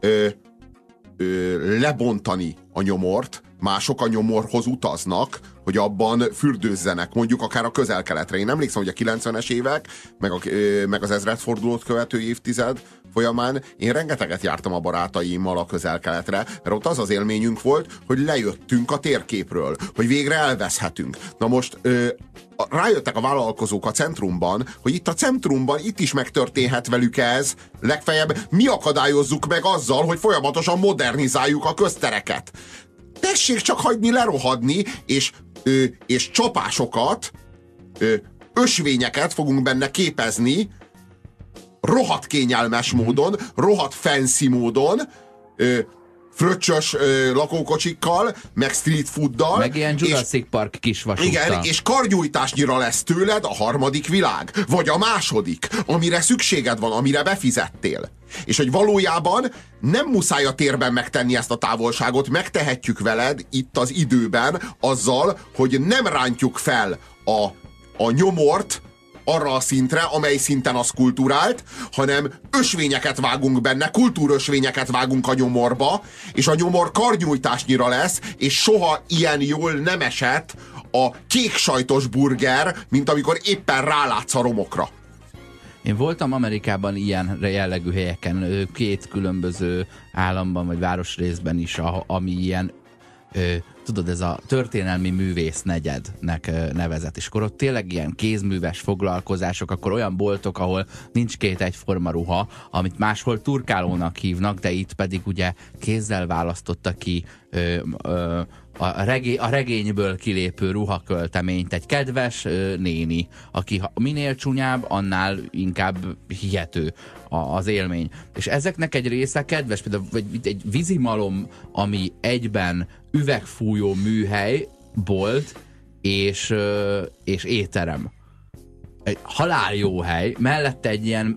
Speaker 3: lebontani a nyomort, mások a nyomorhoz utaznak, hogy abban fürdőzzenek, mondjuk akár a Közel-Keletre. Én emlékszem, hogy a 90-es évek, meg az ezredfordulót követő évtized folyamán én rengeteget jártam a barátaimmal a Közel-Keletre, mert ott az az élményünk volt, hogy lejöttünk a térképről, hogy végre elveszhetünk. Na most rájöttek a vállalkozók a centrumban, hogy itt a centrumban itt is megtörténhet velük ez, legfeljebb mi akadályozzuk meg azzal, hogy folyamatosan modernizáljuk a köztereket. Tessék csak hagyni lerohadni, és csapásokat, ösvényeket fogunk benne képezni, rohadt kényelmes módon, rohadt fancy módon, fröccsös lakókocsikkal, meg street fooddal.
Speaker 1: Meg ilyen Jurassic Park kisvasúttal.
Speaker 3: Igen, és karnyújtásnyira lesz tőled a harmadik világ, vagy a második, amire szükséged van, amire befizettél. És hogy valójában nem muszáj a térben megtenni ezt a távolságot, megtehetjük veled itt az időben azzal, hogy nem rántjuk fel a nyomort arra a szintre, amely szinten az kulturált, hanem ösvényeket vágunk benne, kultúrösvényeket vágunk a nyomorba, és a nyomor karnyújtásnyira lesz, és soha ilyen jól nem esett a kék sajtos burger, mint amikor éppen rálátsz a romokra.
Speaker 1: Én voltam Amerikában ilyen jellegű helyeken, 2 különböző államban vagy városrészben is, ami ilyen, tudod, ez a történelmi művész negyednek nevezett. És akkor ott tényleg ilyen kézműves foglalkozások, akkor olyan boltok, ahol nincs 2 egyforma ruha, amit máshol turkálónak hívnak, de itt pedig ugye kézzel választotta ki a regényből kilépő ruhakölteményt egy kedves néni, aki minél csúnyább, annál inkább hihető az élmény. És ezeknek egy része kedves, például egy vízimalom, ami egyben üvegfújó műhely, bolt és étterem. Egy halál jó hely, mellette egy ilyen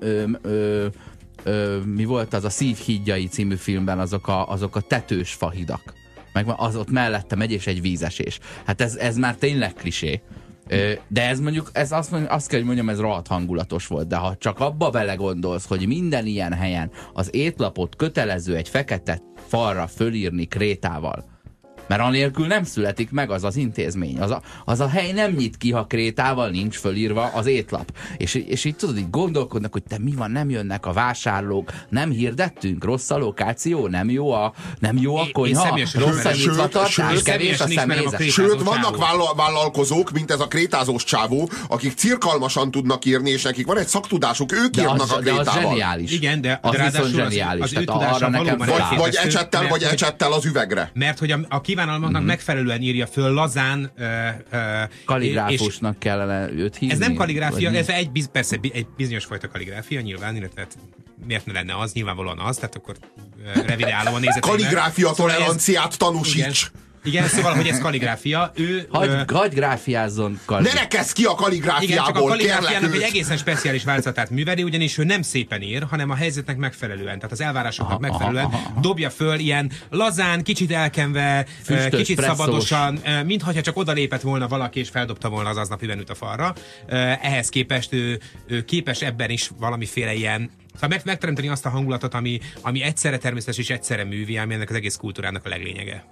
Speaker 1: mi volt az a Szívhídjai című filmben azok a tetős fahidak. Meg az ott mellette megy, és egy vízesés. Hát ez már tényleg klisé. De ez mondjuk, azt kell, hogy mondjam, ez rohadt hangulatos volt. De ha csak abba belegondolsz, hogy minden ilyen helyen az étlapot kötelező egy fekete falra fölírni krétával, mert anélkül nem születik meg az intézmény. Az a hely nem nyit ki, ha krétával nincs fölírva az étlap. És így tudod, így gondolkodnak, hogy te mi van, nem jönnek a vásárlók, nem hirdettünk, rossz a lokáció, nem jó a konyha, rossz a nyitvatartás, kevés a személyzet.
Speaker 3: Sőt, vannak vállalkozók, mint ez a krétázós csávó, akik cirkalmasan tudnak írni, és nekik van egy szaktudásuk, ők írnak a krétával.
Speaker 1: De az zseniális.
Speaker 2: Igen, de
Speaker 1: az
Speaker 2: ráadásul
Speaker 1: zseniális.
Speaker 2: az ő
Speaker 1: Tehát arra
Speaker 2: tudása
Speaker 1: nekem
Speaker 2: valóban
Speaker 1: fel.
Speaker 3: Vagy ecsettel az üvegre.
Speaker 2: Mert hogy a kívánalmaknak megfelelően írja föl lazán.
Speaker 1: Kalligráfusnak kellene őt hívni.
Speaker 2: Ez nem kalligráfia, ez persze egy bizonyos fajta kalligráfia nyilván, illetve miért ne lenne az, nyilvánvalóan az, tehát akkor revideálom a nézeteimet.
Speaker 3: Kalligráfia toleranciát tanúsíts!
Speaker 2: Igen, szóval, hogy ez kalligráfia.
Speaker 1: Hagy gráfiázzon
Speaker 3: Ne rekezz ki a kalligráfiából,
Speaker 2: igen, csak a kalligráfiának
Speaker 3: kérlek
Speaker 2: egy
Speaker 3: őt.
Speaker 2: egészen speciális változatát műveli, ugyanis ő nem szépen ír, hanem a helyzetnek megfelelően, tehát az elvárásoknak megfelelően dobja föl ilyen lazán, kicsit elkenve,
Speaker 1: Füstös,
Speaker 2: kicsit
Speaker 1: presszós.
Speaker 2: szabadosan, mintha csak odalépett volna valaki és feldobta volna az aznapi menüt a falra. Ehhez képest ő képes ebben is valamiféle ilyen, szóval megteremteni azt a hangulatot, ami egyszerre természetes és egyszerre művi, ami ennek az egész kultúrának a leglényege.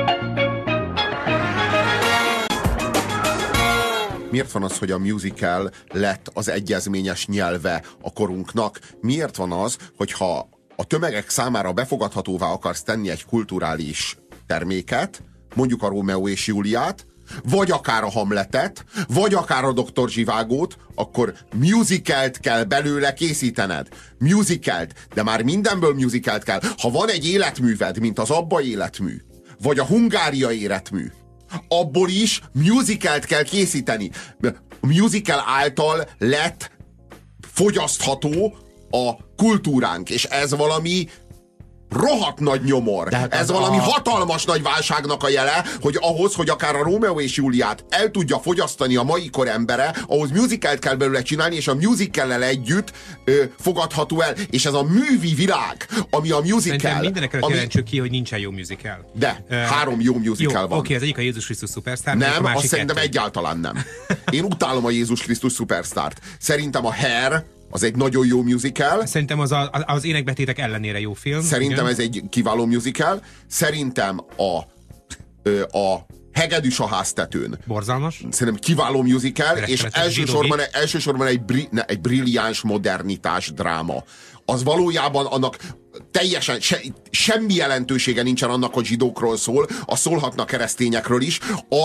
Speaker 3: Miért van az, hogy a musical lett az egyezményes nyelve a korunknak? Miért van az, hogyha a tömegek számára befogadhatóvá akarsz tenni egy kulturális terméket, mondjuk a Rómeó és Júliát, vagy akár a Hamletet, vagy akár a Dr. Zsivágót, akkor musicalt kell belőle készítened. Musicalt, de már mindenből musicalt kell. Ha van egy életműved, mint az Abba életmű, vagy a Hungária életmű, abból is musicalt kell készíteni. A musical által lett fogyasztható a kultúránk, és ez valami rohadt nagy nyomor. Ez valami hatalmas nagy válságnak a jele, hogy ahhoz, hogy akár a Rómeó és Júliát el tudja fogyasztani a mai kor embere, ahhoz musicalt kell belőle csinálni, és a musicallel együtt fogadható el. És ez a művi világ, ami a musical...
Speaker 2: Szerintem mindenekre jelentsük ki, hogy nincsen jó musical.
Speaker 3: De, 3 jó musical van.
Speaker 2: Oké, az egyik a Jézus Krisztus Superstar,
Speaker 3: nem, azt szerintem egyáltalán nem. Én utálom a Jézus Krisztus Superstart. Szerintem a Hair az egy nagyon jó musical.
Speaker 2: Szerintem az énekbetétek ellenére jó film.
Speaker 3: Szerintem igen. Ez egy kiváló musical. Szerintem a Hegedűs a háztetőn.
Speaker 2: Borzalmas.
Speaker 3: Szerintem kiváló musical, és elsősorban egy brilliáns modernitás dráma. Az valójában annak teljesen semmi jelentősége nincsen annak, hogy zsidókról szól, az szólhatnak keresztényekről is,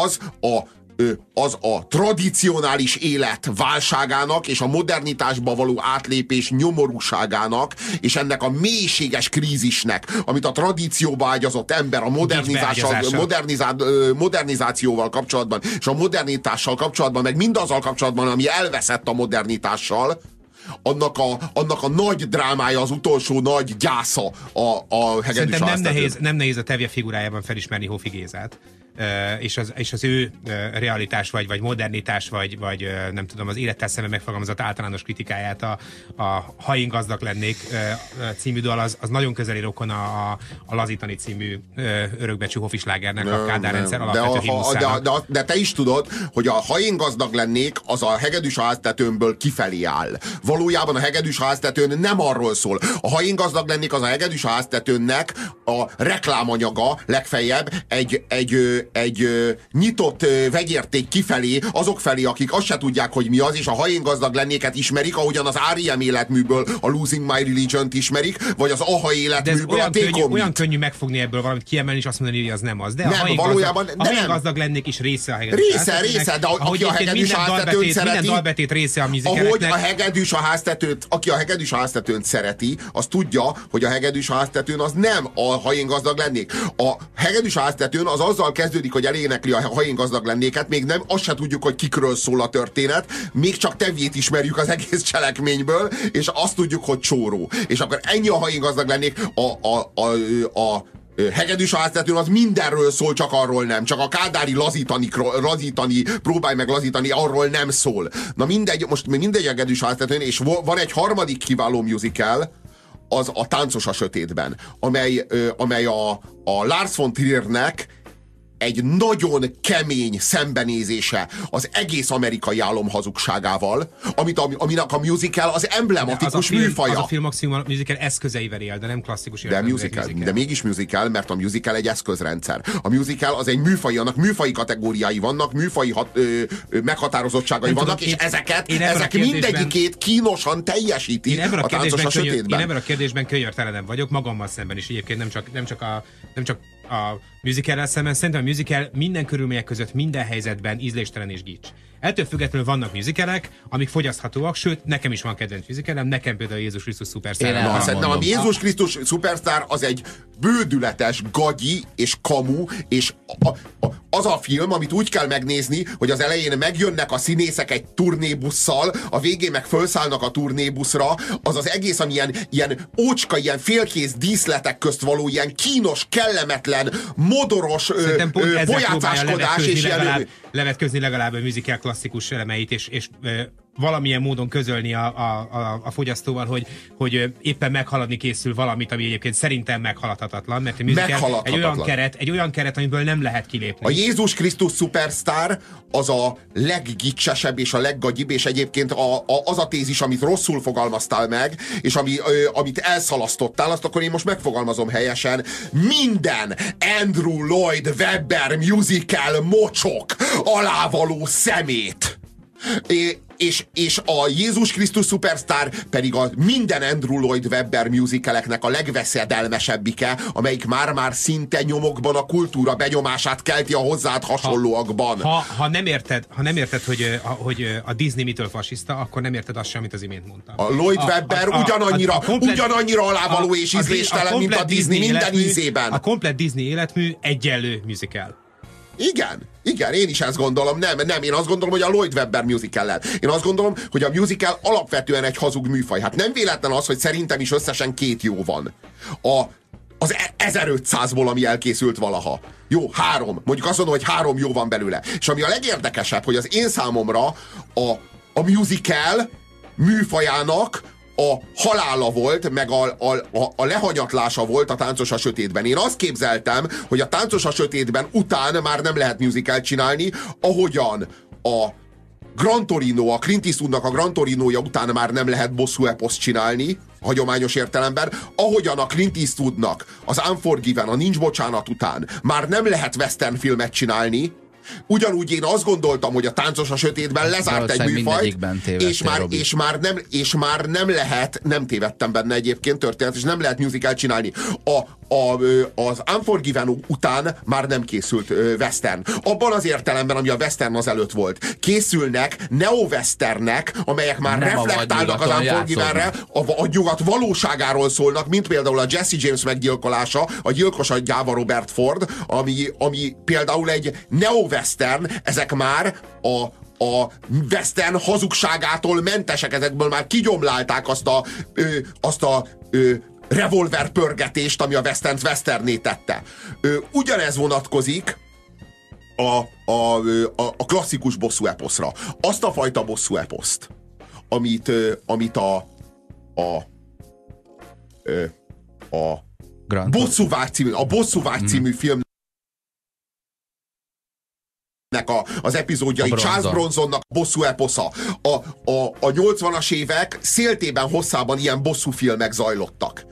Speaker 3: az a tradicionális élet válságának és a modernitásba való átlépés nyomorúságának, és ennek a mélységes krízisnek, amit a tradícióba ágyazott ember a modernizációval kapcsolatban, és a modernitással kapcsolatban, meg mindazzal kapcsolatban, ami elveszett a modernitással, annak a nagy drámája, az utolsó nagy gyásza a Hegedűs a háztetőn.
Speaker 2: Szerintem nem nehéz a Tevje figurájában felismerni Hofi Gézát. És az ő realitás, vagy modernitás, vagy nem tudom, az élettel szemben megfogalmazott általános kritikáját a Ha én gazdag lennék című dal, az nagyon közeli rokon a Lazítani című örökbecsű hofislágernek, a Kádár rendszer alapvető himnuszának.
Speaker 3: De te is tudod, hogy a Ha én gazdag lennék, az a Hegedűs a háztetőnből kifelé áll. Valójában a Hegedűs a háztetőn nem arról szól. A Ha én gazdag lennék, az a Hegedűs a háztetőnnek a reklámanyaga legfeljebb egy nyitott vegyérték kifelé, azok felé, akik azt se tudják, hogy mi az, és a Ha én gazdag lennéket ismerik, ahogyan az R.E.M. életműből a Losing My Religion-t ismerik, vagy az Aha életműből a Take On Me-t.
Speaker 2: Olyan könnyű megfogni ebből valamit, kiemelni, és azt mondani, hogy az nem az. De
Speaker 3: nem, valójában
Speaker 2: a Ha én gazdag lennék is része a Hegedűs
Speaker 3: része, de aki a Hegedűs a háztetőn szereti,
Speaker 2: minden dalbetét része a musicaleknek.
Speaker 3: Aki a Hegedűs a háztetőn szereti, az tudja, hogy a Hegedűs a háztetőn az nem a Ha én gazdag lennék. A Hegedűs a háztetőn az azzal kezdődik, hogy elénekli a Ha én gazdag lennéket, még nem, azt se tudjuk, hogy kikről szól a történet, még csak Tevjét ismerjük az egész cselekményből, és azt tudjuk, hogy csóró. És akkor ennyi a Ha én gazdag lennék, a Hegedűs a háztetőn az mindenről szól, csak arról nem. Csak a kádári lazítani, próbálj meg lazítani, arról nem szól. Na mindegy, most mindegy Hegedűs a háztetőn, és van egy harmadik kiváló musical, az a Táncos a sötétben, amely a Lars von Triernek egy nagyon kemény szembenézése az egész amerikai álom hazugságával, aminek a musical az emblematikus műfaja.
Speaker 2: Az a film maximum a musical eszközeivel él, de nem klasszikus
Speaker 3: musical. De mégis musical, mert a musical egy eszközrendszer. A musical az egy műfaj, annak műfaji kategóriái vannak, műfaji meghatározottságai vannak, és ezek mindegyikét kínosan teljesíti a Táncos a sötétben.
Speaker 2: Én ebben a kérdésben könyörtelenem vagyok, magammal szemben is egyébként, nem csak a musicallel szemben. Szerintem a musical minden körülmények között, minden helyzetben ízléstelen és gics. Ettől függetlenül vannak musicalek, amik fogyaszthatóak, sőt, nekem is van kedvenc musicalem, nekem például a Jézus Krisztus Superstar.
Speaker 3: Szerintem a Jézus Krisztus Superstar az egy bődületes gagyi és kamu, és az a film, amit úgy kell megnézni, hogy az elején megjönnek a színészek egy turnébusszal, a végén meg felszállnak a turnébuszra, az az egész, ami ilyen ócska, ilyen félkész díszletek közt való, ilyen kínos, kellemetlen, modoros bojátszáskodás, és
Speaker 2: levetközni legalább a musical klasszikus elemeit, és valamilyen módon közölni a fogyasztóval, hogy éppen meghaladni készül valamit, ami egyébként szerintem meghaladhatatlan, mert a musical egy olyan keret, amiből nem lehet kilépni.
Speaker 3: A Jézus Krisztus Superstar az a leggicsesebb és a leggagyibb, és egyébként az a tézis, amit rosszul fogalmaztál meg, és amit elszalasztottál, azt akkor én most megfogalmazom helyesen. Minden Andrew Lloyd Webber musical mocsok alávaló szemét. és a Jézus Krisztus Superstar pedig a minden Andrew Lloyd Webber musicaleknek a legveszedelmesebbike, amelyik már-már szinte nyomokban a kultúra benyomását kelti a hozzád hasonlóakban.
Speaker 2: Ha nem érted, hogy a Disney mitől fasiszta, akkor nem érted azt sem, amit az imént mondtam.
Speaker 3: A Lloyd Webber ugyanannyira alávaló és ízléstelen, mint a Disney minden ízében.
Speaker 2: A komplett Disney életmű egyenlő musical.
Speaker 3: Igen, én is ezt gondolom. Nem, én azt gondolom, hogy a Lloyd Webber musical-lel. Én azt gondolom, hogy a musical alapvetően egy hazug műfaj. Hát nem véletlen az, hogy szerintem is összesen 2 jó van. Az 1500-ból, ami elkészült valaha. Jó, 3. Mondjuk azt mondom, hogy 3 jó van belőle. És ami a legérdekesebb, hogy az én számomra a musical műfajának a halála volt, meg a lehanyatlása volt a Táncos a sötétben. Én azt képzeltem, hogy a Táncos a sötétben után már nem lehet musicalt csinálni, ahogyan a Gran Torino, a Clint Eastwoodnak a Gran Torinója után már nem lehet bosszú eposzt csinálni, hagyományos értelemben, ahogyan a Clint Eastwoodnak az Unforgiven, a Nincs bocsánat után már nem lehet western filmet csinálni, ugyanúgy én azt gondoltam, hogy a Táncos a sötétben lezárt egy műfajt, és már nem lehet, nem tévedtem benne egyébként történet, és nem lehet musical csinálni. Az Unforgiven után már nem készült western. Abban az értelemben, ami a western az előtt volt. Készülnek neo-westernek, amelyek már nem reflektálnak az Unforgivenre, a nyugat valóságáról szólnak, mint például a Jesse James meggyilkolása, a gyilkos a gyáva Robert Ford, ami például egy neo-western, ezek már a western hazugságától mentesek, ezekből már kigyomlálták azt a revolver pörgetést, ami a western westerné tette. Ugyanez vonatkozik a klasszikus bosszú eposzra. Azt a fajta bosszú eposzt, amit a Bosszúvágy című film az epizódjai, Charles Bronsonnak bosszú eposza. A 80-as évek széltében, hosszában ilyen bosszú filmek zajlottak.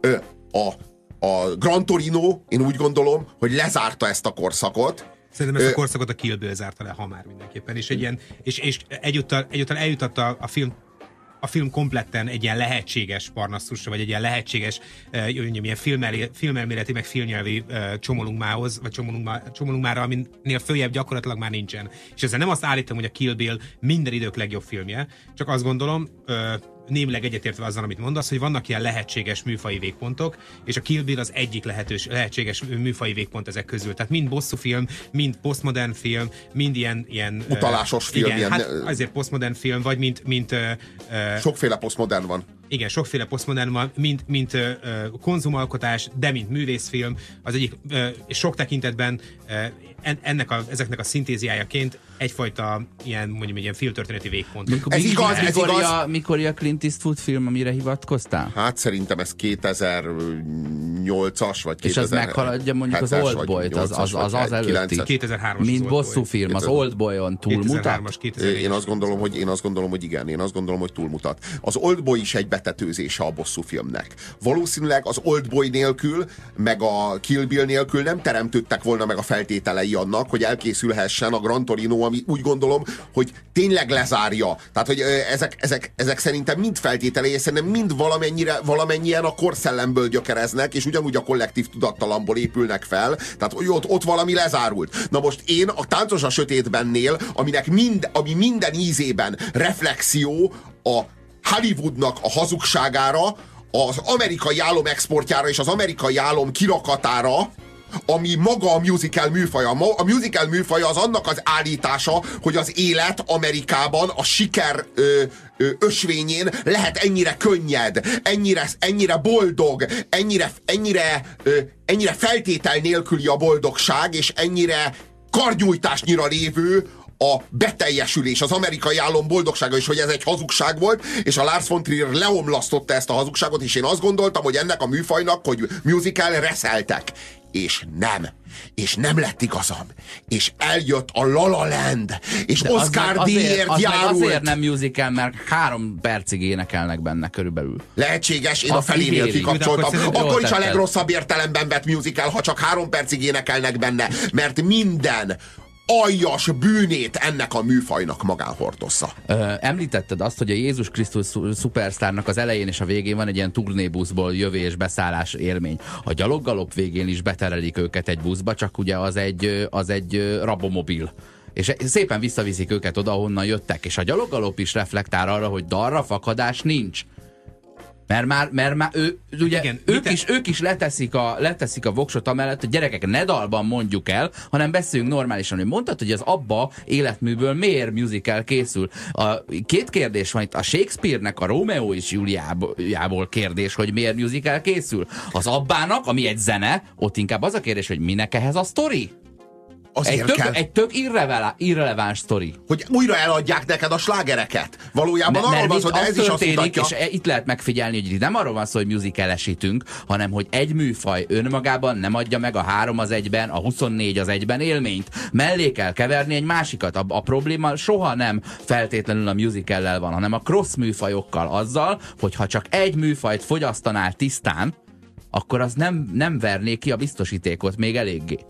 Speaker 3: A Gran Torino, én úgy gondolom, hogy lezárta ezt a korszakot.
Speaker 2: Szerintem ezt a korszakot a Kill Bill zárta le, ha már mindenképpen. És egyúttal eljutatta a film kompletten egy ilyen lehetséges parnasszusra, vagy egy ilyen lehetséges ilyen filmelméleti, meg filmnyelvi csomolunkmához, vagy csomolunkmára, aminél följebb gyakorlatilag már nincsen. És ezzel nem azt állítom, hogy a Kill Bill minden idők legjobb filmje, csak azt gondolom, némileg egyetértve azzal, amit mondasz, hogy vannak ilyen lehetséges műfaji végpontok, és a Kill Bill az egyik lehetséges műfaji végpont ezek közül. Tehát mind bosszúfilm, mind posztmodern film, mind ilyen
Speaker 3: utalásos film.
Speaker 2: Igen,
Speaker 3: ilyen,
Speaker 2: hát azért posztmodern film, vagy mint
Speaker 3: sokféle posztmodern van.
Speaker 2: Igen, sokféle posztmodern van, mint konzumalkotás, de mint művészfilm, az egyik sok tekintetben ezeknek a szintéziájaként egyfajta ilyen filmtörténeti végpont.
Speaker 1: Mikor a Clint Eastwood film, amire hivatkoztál?
Speaker 3: Hát szerintem ez 2008-as, vagy 2007-es.
Speaker 1: És az meghaladja mondjuk az Oldboyt, az előtti.
Speaker 2: 2003-as
Speaker 1: mint bosszú film, az Oldboyon túlmutat?
Speaker 3: Én azt gondolom, hogy igen. Én azt gondolom, hogy túlmutat. Az Oldboy is egy betetőzése a bosszú filmnek. Valószínűleg az Oldboy nélkül, meg a Kill Bill nélkül nem teremtődtek volna meg a feltételei annak, hogy elkészülhessen a Gran Torino, ami úgy gondolom, hogy tényleg lezárja. Tehát, hogy ezek szerintem mind feltételei, és szerintem mind valamennyien a korszellemből gyökereznek, és ugyanúgy a kollektív tudattalamból épülnek fel. Tehát, hogy ott valami lezárult. Na most én a Táncos a sötétbennél, ami minden ízében reflexió a Hollywoodnak a hazugságára, az amerikai álom exportjára és az amerikai álom kirakatára, ami maga a musical műfaja. A musical műfaja az annak az állítása, hogy az élet Amerikában a siker ösvényén lehet ennyire könnyed, ennyire boldog, ennyire feltétel nélküli a boldogság, és ennyire karnyújtásnyira lévő a beteljesülés, az amerikai álom boldogsága, és hogy ez egy hazugság volt, és a Lars von Trier leomlasztotta ezt a hazugságot, és én azt gondoltam, hogy ennek a műfajnak, hogy musical reszeltek. És nem lett igazam. És eljött a La La Land, és de Oscar díjért járult.
Speaker 1: Azért nem musical, mert 3 percig énekelnek benne körülbelül.
Speaker 3: Lehetséges, én a felénél kikapcsoltam. Akkor is a legrosszabb értelemben vett musical, ha csak 3 percig énekelnek benne, mert minden aljas bűnét ennek a műfajnak magán hordozza.
Speaker 1: Említetted azt, hogy a Jézus Krisztus szupersztárnak az elején és a végén van egy ilyen turnébuszból jövő és beszállás élmény. A gyaloggalop végén is beterelik őket egy buszba, csak ugye az egy rabomobil. És szépen visszaviszik őket oda, ahonnan jöttek. És a gyaloggalop is reflektál arra, hogy darra fakadás nincs. Mert már ugye igen, ők is leteszik a voksot amellett, hogy gyerekek, ne dalban mondjuk el, hanem beszéljünk normálisan. Hogy mondtad, hogy az Abba életműből miért musical készül. Két kérdés van itt. A Shakespeare-nek a Rómeó és Júliából kérdés, hogy miért musical készül. Az Abbának, ami egy zene, ott inkább az a kérdés, hogy minek ehhez a sztori? Egy tök irreleváns sztori.
Speaker 3: Hogy újra eladják neked a slágereket. Valójában arról van szó, de ez is azt mutatja.
Speaker 1: És itt lehet megfigyelni, hogy nem arról van szó, hogy musicalesítünk, hanem hogy egy műfaj önmagában nem adja meg a 3 az 1-ben, a 24 az 1-ben élményt. Mellé kell keverni egy másikat. A probléma soha nem feltétlenül a musicallel van, hanem a cross műfajokkal, azzal, hogyha csak egy műfajt fogyasztanál tisztán, akkor az nem verné ki a biztosítékot még eléggé.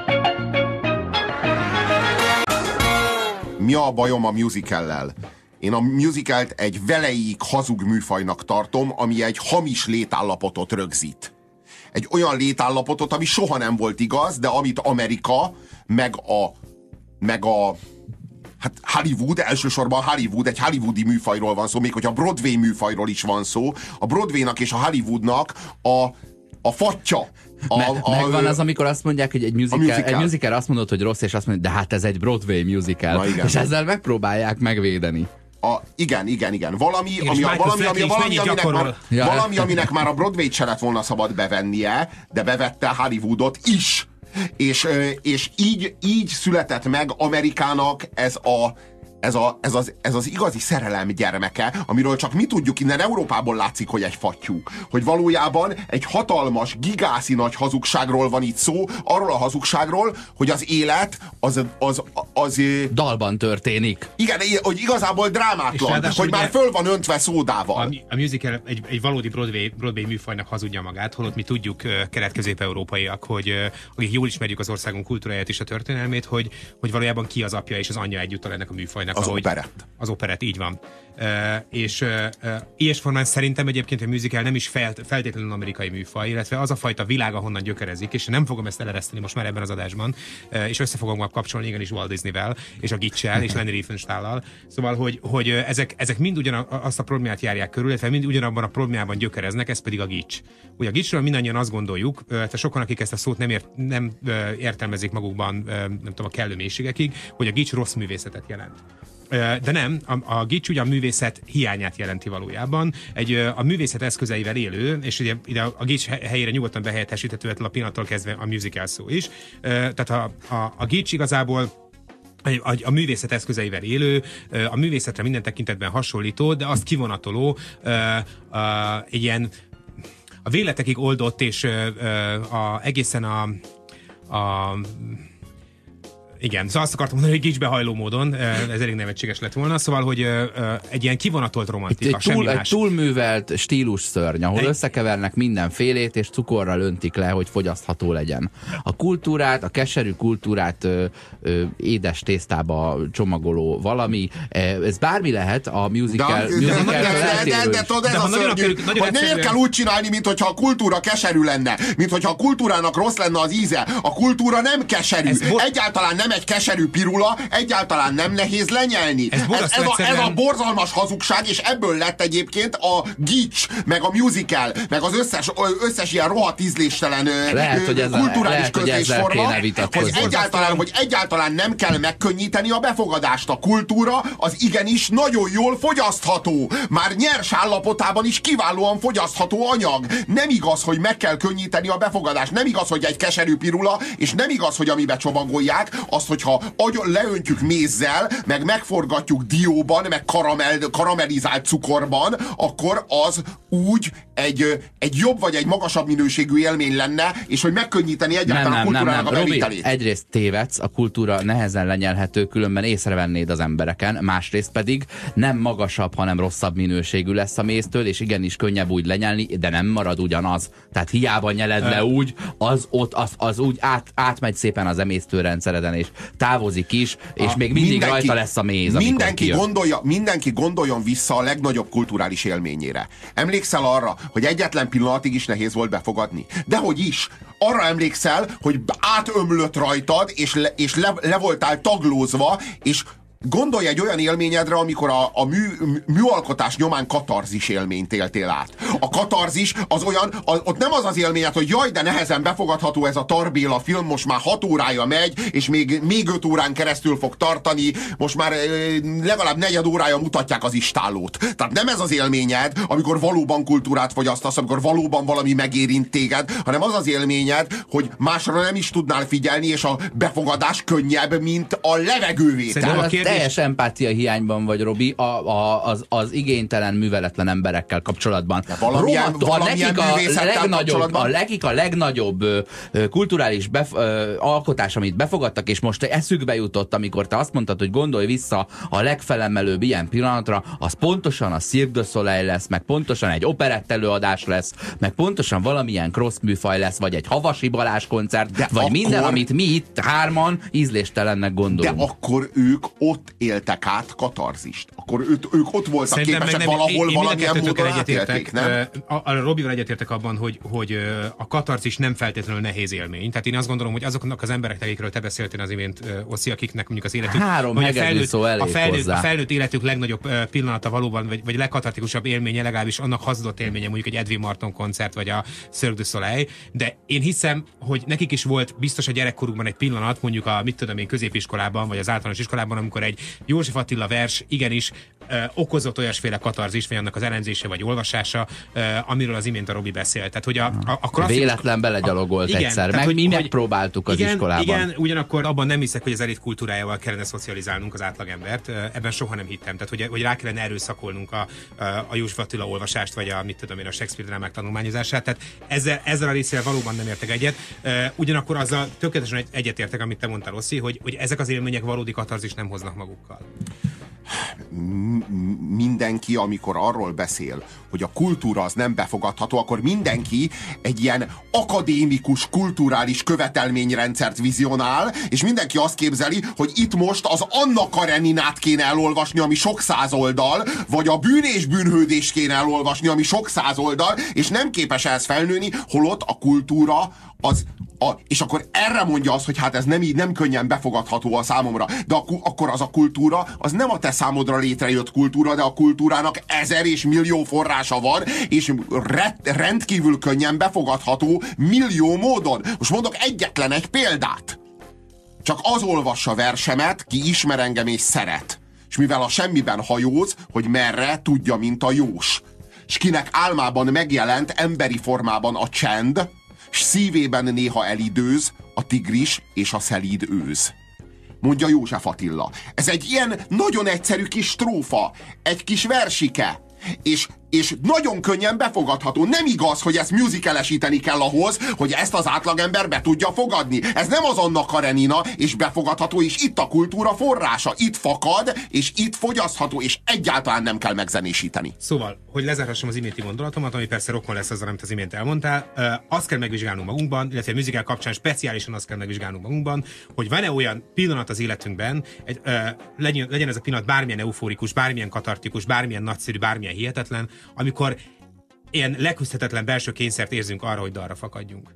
Speaker 3: Mi a bajom a musicallel? Én a musicalt egy veleig hazug műfajnak tartom, ami egy hamis létállapotot rögzít. Egy olyan létállapotot, ami soha nem volt igaz, de amit Amerika, meg a hát Hollywood, elsősorban Hollywood, egy hollywoodi műfajról van szó, még hogyha Broadway műfajról is van szó, a Broadwaynak és a Hollywoodnak a fatja.
Speaker 1: Megvan az, amikor azt mondják, hogy egy musical azt mondod, hogy rossz, és azt mondod, de hát ez egy Broadway musical. És ezzel megpróbálják megvédeni.
Speaker 3: Igen. Valami, aminek már a Broadway-t se lett volna szabad bevennie, de bevette Hollywoodot is. És így született meg Amerikának ez az igazi szerelem gyermeke, amiről csak mi tudjuk, innen Európából látszik, hogy egy fattyú. Hogy valójában egy hatalmas, gigászi nagy hazugságról van itt szó, arról a hazugságról, hogy az élet az
Speaker 1: dalban történik.
Speaker 3: Igen, hogy igazából drámátlan, hogy már föl van öntve szódával.
Speaker 2: A musical egy valódi Broadway műfajnak hazudja magát, holott mi tudjuk, kelet-közép-európaiak, hogy akik jól ismerjük az országunk kultúráját és a történelmét, hogy valójában ki az apja és az anyja egyúttal ennek a műfajnak.
Speaker 3: Az operett.
Speaker 2: Az operett, így van. És ilyes formán szerintem egyébként a musical nem is feltétlenül amerikai műfaj, illetve az a fajta világ, ahonnan gyökerezik, és nem fogom ezt elereszteni most már ebben az adásban, és össze fogom majd kapcsolni igenis Walt Disneyvel, és a Gitch-el, és Lenny Riefenstahl-al. Szóval, hogy ezek mind azt a problémát járják körül, illetve mind ugyanabban a problémában gyökereznek, ez pedig a Gitch. Ugye a Gitchről mindannyian azt gondoljuk, tehát sokan, akik ezt a szót nem értelmezik magukban, nem tudom, a kellő mélységekig, hogy a Gitch rossz művészetet jelent. De nem, a Gitch ugye a művészet hiányát jelenti valójában. A művészet eszközeivel élő, és ugye ide a Gitch helyére nyugodtan behelyettesíthető a pillanattól kezdve a musical szó is. Tehát a Gitch igazából a művészet eszközeivel élő, a művészetre minden tekintetben hasonlító, de azt kivonatoló egy ilyen a véletekig oldott, és egészen igen, szóval azt akartam mondani, hogy Gitchbe hajló módon, ez elég nevetséges lett volna, szóval, hogy egy ilyen kivonatolt romantika,
Speaker 1: egy túlművelt stílus szörny, ahol összekevernek mindenfélét, és cukorral öntik le, hogy fogyasztható legyen. A kultúrát, a keserű kultúrát édes tésztába csomagoló valami, ez bármi lehet a musicaltől eltérő.
Speaker 3: De tudod, ez a szörnyű, hogy nem kell úgy csinálni, mintha a kultúra keserű lenne, mintha a kultúrának rossz lenne az íze. A kultúra nem keserű. Egyáltalán nem egy keserű pirula, egyáltalán nem nehéz lenyelni. Ez a borzalmas hazugság, és ebből lett egyébként a Gitch, meg a musical, meg az összes ilyen rohadt ízléstelen kulturális közlésforma, hogy egyáltalán nem kell megkönnyíteni a befogadást. A kultúra az igenis nagyon jól fogyasztható. Már nyers állapotában is kiválóan fogyasztható anyag. Nem igaz, hogy meg kell könnyíteni a befogadást. Nem igaz, hogy egy keserű pirula, és nem igaz, hogy amibe csomagolják, azt, hogyha leöntjük mézzel, meg megforgatjuk dióban, meg karamellizált cukorban, akkor az úgy egy jobb vagy egy magasabb minőségű élmény lenne, és hogy megkönnyíteni egyáltalán a kultúrának a bevételét.
Speaker 1: Robi, egyrészt tévedsz, a kultúra nehezen lenyelhető, különben észrevennéd az embereken, másrészt pedig nem magasabb, hanem rosszabb minőségű lesz a méztől, és igenis könnyebb úgy lenyelni, de nem marad ugyanaz. Tehát hiába nyeled le úgy, az úgy átmegy szépen az emésztőrendszereden, és távozik is, és még mindig rajta lesz a méz.
Speaker 3: Mindenki gondoljon vissza a legnagyobb kulturális élményére. Emlékszel arra, hogy egyetlen pillanatig is nehéz volt befogadni? Dehogy is! Arra emlékszel, hogy átömlött rajtad, és le voltál taglózva, és gondolj egy olyan élményedre, amikor a műalkotás nyomán katarzis élményt éltél át. A katarzis az olyan, ott nem az élményed, hogy jaj, de nehezen befogadható ez a Tarbéla film, most már 6 órája megy, és még 5 órán keresztül fog tartani, most már legalább 4 órája mutatják az istállót. Tehát nem ez az élményed, amikor valóban kultúrát fogyasztasz, amikor valóban valami megérint téged, hanem az az élményed, hogy másra nem is tudnál figyelni, és a befogadás könnyebb, mint a levegővétel.
Speaker 1: Teljes empátia hiányban vagy, Robi, az igénytelen, műveletlen emberekkel kapcsolatban. Nekik a legnagyobb kulturális alkotás, amit befogadtak, és most eszükbe jutott, amikor te azt mondtad, hogy gondolj vissza a legfelemelőbb ilyen pillanatra, az pontosan a Cirque du Soleil lesz, meg pontosan egy operett előadás lesz, meg pontosan valamilyen cross műfaj lesz, vagy egy Havasi Balázs koncert, vagy akkor, minden, amit mi itt hárman ízléstelennek gondolunk.
Speaker 3: De akkor ők ott éltek át katarzist. Akkor ők ott voltak képesek valahol valamilyen módon átélték, nem?
Speaker 2: A Robival egyetértek abban, hogy a katarzis nem feltétlenül nehéz élmény. Tehát én azt gondolom, hogy azoknak az embereknek, akikről te beszéltél az imént, Oszi, akiknek mondjuk az életük... a felnőtt életük legnagyobb pillanata valóban, vagy legkatartikusabb élménye, legalábbis annak hazudott élménye, mondjuk egy Edwin Marton koncert, vagy a Cirque du Soleil. De én hiszem, hogy nekik is volt biztos a gyerekkorukban egy pillanat, mondjuk a középiskolában, vagy az általános iskolában, amikor egy József Attila vers igenis okozott olyasféle katarzist, vagy annak az elemzése vagy olvasása, amiről az imént a Robi beszélt. Tehát, hogy a klasszikus...
Speaker 1: Véletlen belegyalogolt egyszer. Tehát, mi megpróbáltuk az iskolában.
Speaker 2: Igen, ugyanakkor abban nem hiszek, hogy az elit kultúrájával kellene szocializálnunk az átлагembert. Ebben soha nem hittem. Tehát, hogy rá kellene erőszakolnunk a József Attila olvasást, vagy a Shakespeare drámák tanulmányozását. Tehát ezzel a részével valóban nem értek egyet. Ugyanakkor azzal tökéletesen egyetértek, amit te mondtál, Oszi, hogy ezek az élmények valódi katarzist nem hoznak magukkal.
Speaker 3: Mindenki, amikor arról beszél, hogy a kultúra az nem befogadható, akkor mindenki egy ilyen akadémikus, kulturális követelményrendszert vizionál, és mindenki azt képzeli, hogy itt most az Anna Kareninát kéne elolvasni, ami sok száz oldal, vagy a Bűn és bűnhődést kéne elolvasni, ami sok száz oldal, és nem képes ehhez felnőni, holott a kultúra és akkor erre mondja azt, hogy hát ez nem könnyen befogadható a számomra. De akkor az a kultúra, az nem a te számodra létrejött kultúra, de a kultúrának 1000 és millió forrása van, és rendkívül könnyen befogadható millió módon. Most mondok egyetlen egy példát. Csak az olvassa versemet, ki ismer engem és szeret. És mivel a semmiben hajóz, hogy merre, tudja, mint a jós. És kinek álmában megjelent emberi formában a csend, s szívében néha elidőz a tigris és a szelíd őz. Mondja József Attila. Ez egy ilyen nagyon egyszerű kis strófa, egy kis versike, és nagyon könnyen befogadható. Nem igaz, hogy ezt musicalesíteni kell ahhoz, hogy ezt az átlagember be tudja fogadni. Ez nem az Anna Karenina, és befogadható, és itt a kultúra forrása. Itt fakad, és itt fogyasztható, és egyáltalán nem kell megzenésíteni.
Speaker 2: Szóval, hogy lezárhassam az iménti gondolatomat, ami persze rokon lesz azzal, amit az imént elmondtál, azt kell megvizsgálnunk magunkban, illetve a musical kapcsán speciálisan azt kell megvizsgálnunk magunkban, hogy van-e olyan pillanat az életünkben, legyen ez a pillanat bármilyen euforikus, bármilyen katartikus, bármilyen nagyszerű, bármilyen hihetetlen, amikor ilyen leküzdhetetlen belső kényszert érzünk arra, hogy dalra fakadjunk.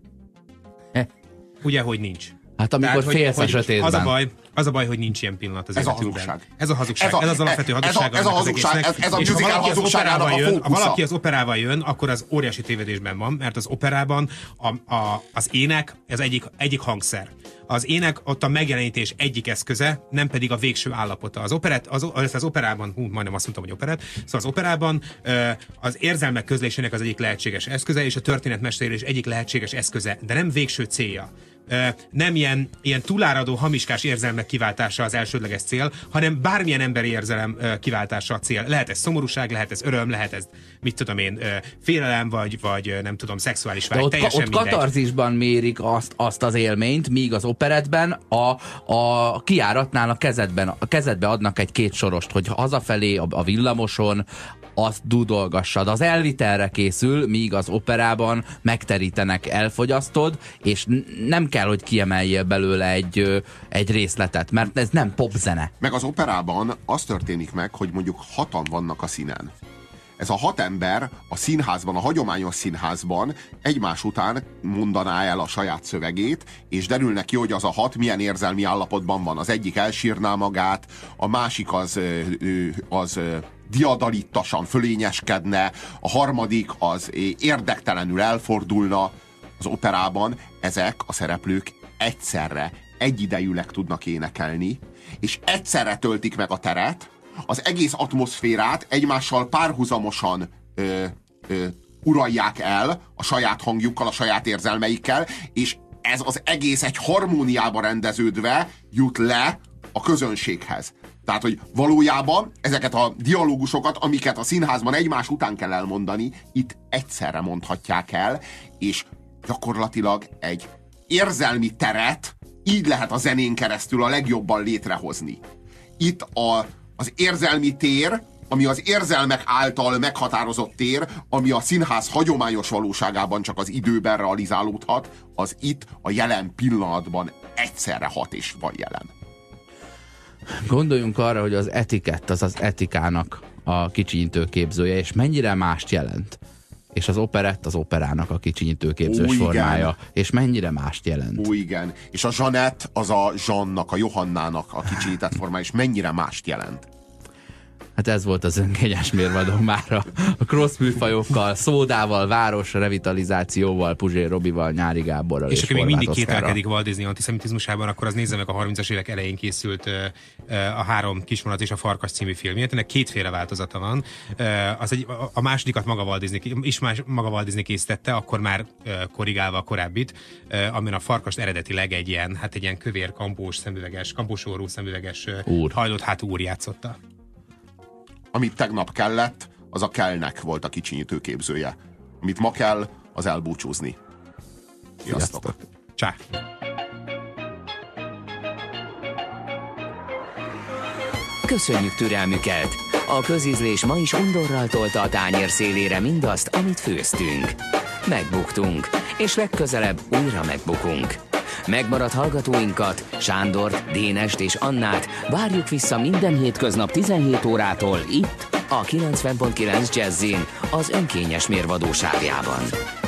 Speaker 2: Ugye, hogy nincs.
Speaker 1: Hát amikor félsz a sötétben.
Speaker 2: Az a baj, hogy nincs ilyen pillanat az életünkben. Ez a hazugság. Ez az alapvető hazugság.
Speaker 3: Ez a musical hazugságának a fókusza.
Speaker 2: Ha valaki az operával jön, akkor az óriási tévedésben van, mert az operában az ének az egyik hangszer. Az ének ott a megjelenítés egyik eszköze, nem pedig a végső állapota. Az operában, majdnem azt mondtam, hogy operett, szóval az operában az érzelmek közlésének az egyik lehetséges eszköze, és a történetmesélés egyik lehetséges eszköze, de nem végső célja. nem ilyen túláradó, hamiskás érzelmek kiváltása az elsődleges cél, hanem bármilyen emberi érzelem kiváltása a cél. Lehet ez szomorúság, lehet ez öröm, lehet ez, mit tudom én, félelem, vagy nem tudom, szexuális vágy.
Speaker 1: Ott katarzisban mérik azt az élményt, míg az operettben a kijáratnál a kezedbe adnak egy 2 sorost, hogy hazafelé a villamoson azt dudolgassad. Az elvitelre készül, míg az operában megterítenek, elfogyasztod, és nem kell, hogy kiemeljél belőle egy részletet, mert ez nem popzene.
Speaker 3: Meg az operában az történik meg, hogy mondjuk 6-an vannak a színen. Ez a 6 ember a színházban, a hagyományos színházban egymás után mondaná el a saját szövegét, és derül ki, hogy az a 6 milyen érzelmi állapotban van. Az egyik elsírná magát, a másik az diadalittasan fölényeskedne, a harmadik az érdektelenül elfordulna. Az operában ezek a szereplők egyszerre, egyidejűleg tudnak énekelni, és egyszerre töltik meg a teret, az egész atmoszférát egymással párhuzamosan uralják el a saját hangjukkal, a saját érzelmeikkel, és ez az egész egy harmóniába rendeződve jut le a közönséghez. Tehát, hogy valójában ezeket a dialógusokat, amiket a színházban egymás után kell elmondani, itt egyszerre mondhatják el, és gyakorlatilag egy érzelmi teret így lehet a zenén keresztül a legjobban létrehozni. Itt az érzelmi tér, ami az érzelmek által meghatározott tér, ami a színház hagyományos valóságában csak az időben realizálódhat, az itt a jelen pillanatban egyszerre hat és van jelen.
Speaker 1: Gondoljunk arra, hogy az etikett az etikának a kicsinyítő képzője, és mennyire mást jelent. És az operett az operának a kicsinyítő képzős formája. És mennyire mást jelent.
Speaker 3: Ó, igen. És a Zsanett az a Zsannak, a Johannának a kicsinyített formája, és mennyire mást jelent.
Speaker 1: Hát ez volt az önkényes mérvadó mára. A cross műfajokkal, szódával, város revitalizációval, Puzsér Robival, Nyári Gáborral és
Speaker 2: akkor még mindig kételkedik Walt Disney antiszemitizmusában, akkor az nézze meg a 30-as évek elején készült a 3 kisvonat és a Farkas című filmjét. Ennek 2 változata van. A másodikat maga Walt Disney készítette, akkor már korrigálva a korábbit, amin a Farkast eredetileg egy ilyen kövér kampósorú szemüveges hajlott hátú úr játszotta.
Speaker 3: Amit tegnap kellett, az a Kellnek volt a kicsinyítő képzője. Amit ma kell, az elbúcsúzni. Sziasztok!
Speaker 2: Csá!
Speaker 4: Köszönjük türelmüket! A közízlés ma is undorral tolta a tányér szélére mindazt, amit főztünk. Megbuktunk, és legközelebb újra megbukunk. Megmaradt hallgatóinkat, Sándort, Dénest és Annát várjuk vissza minden hétköznap 17 órától itt, a 90.9 Jazzin, az önkényes mérvadóságjában.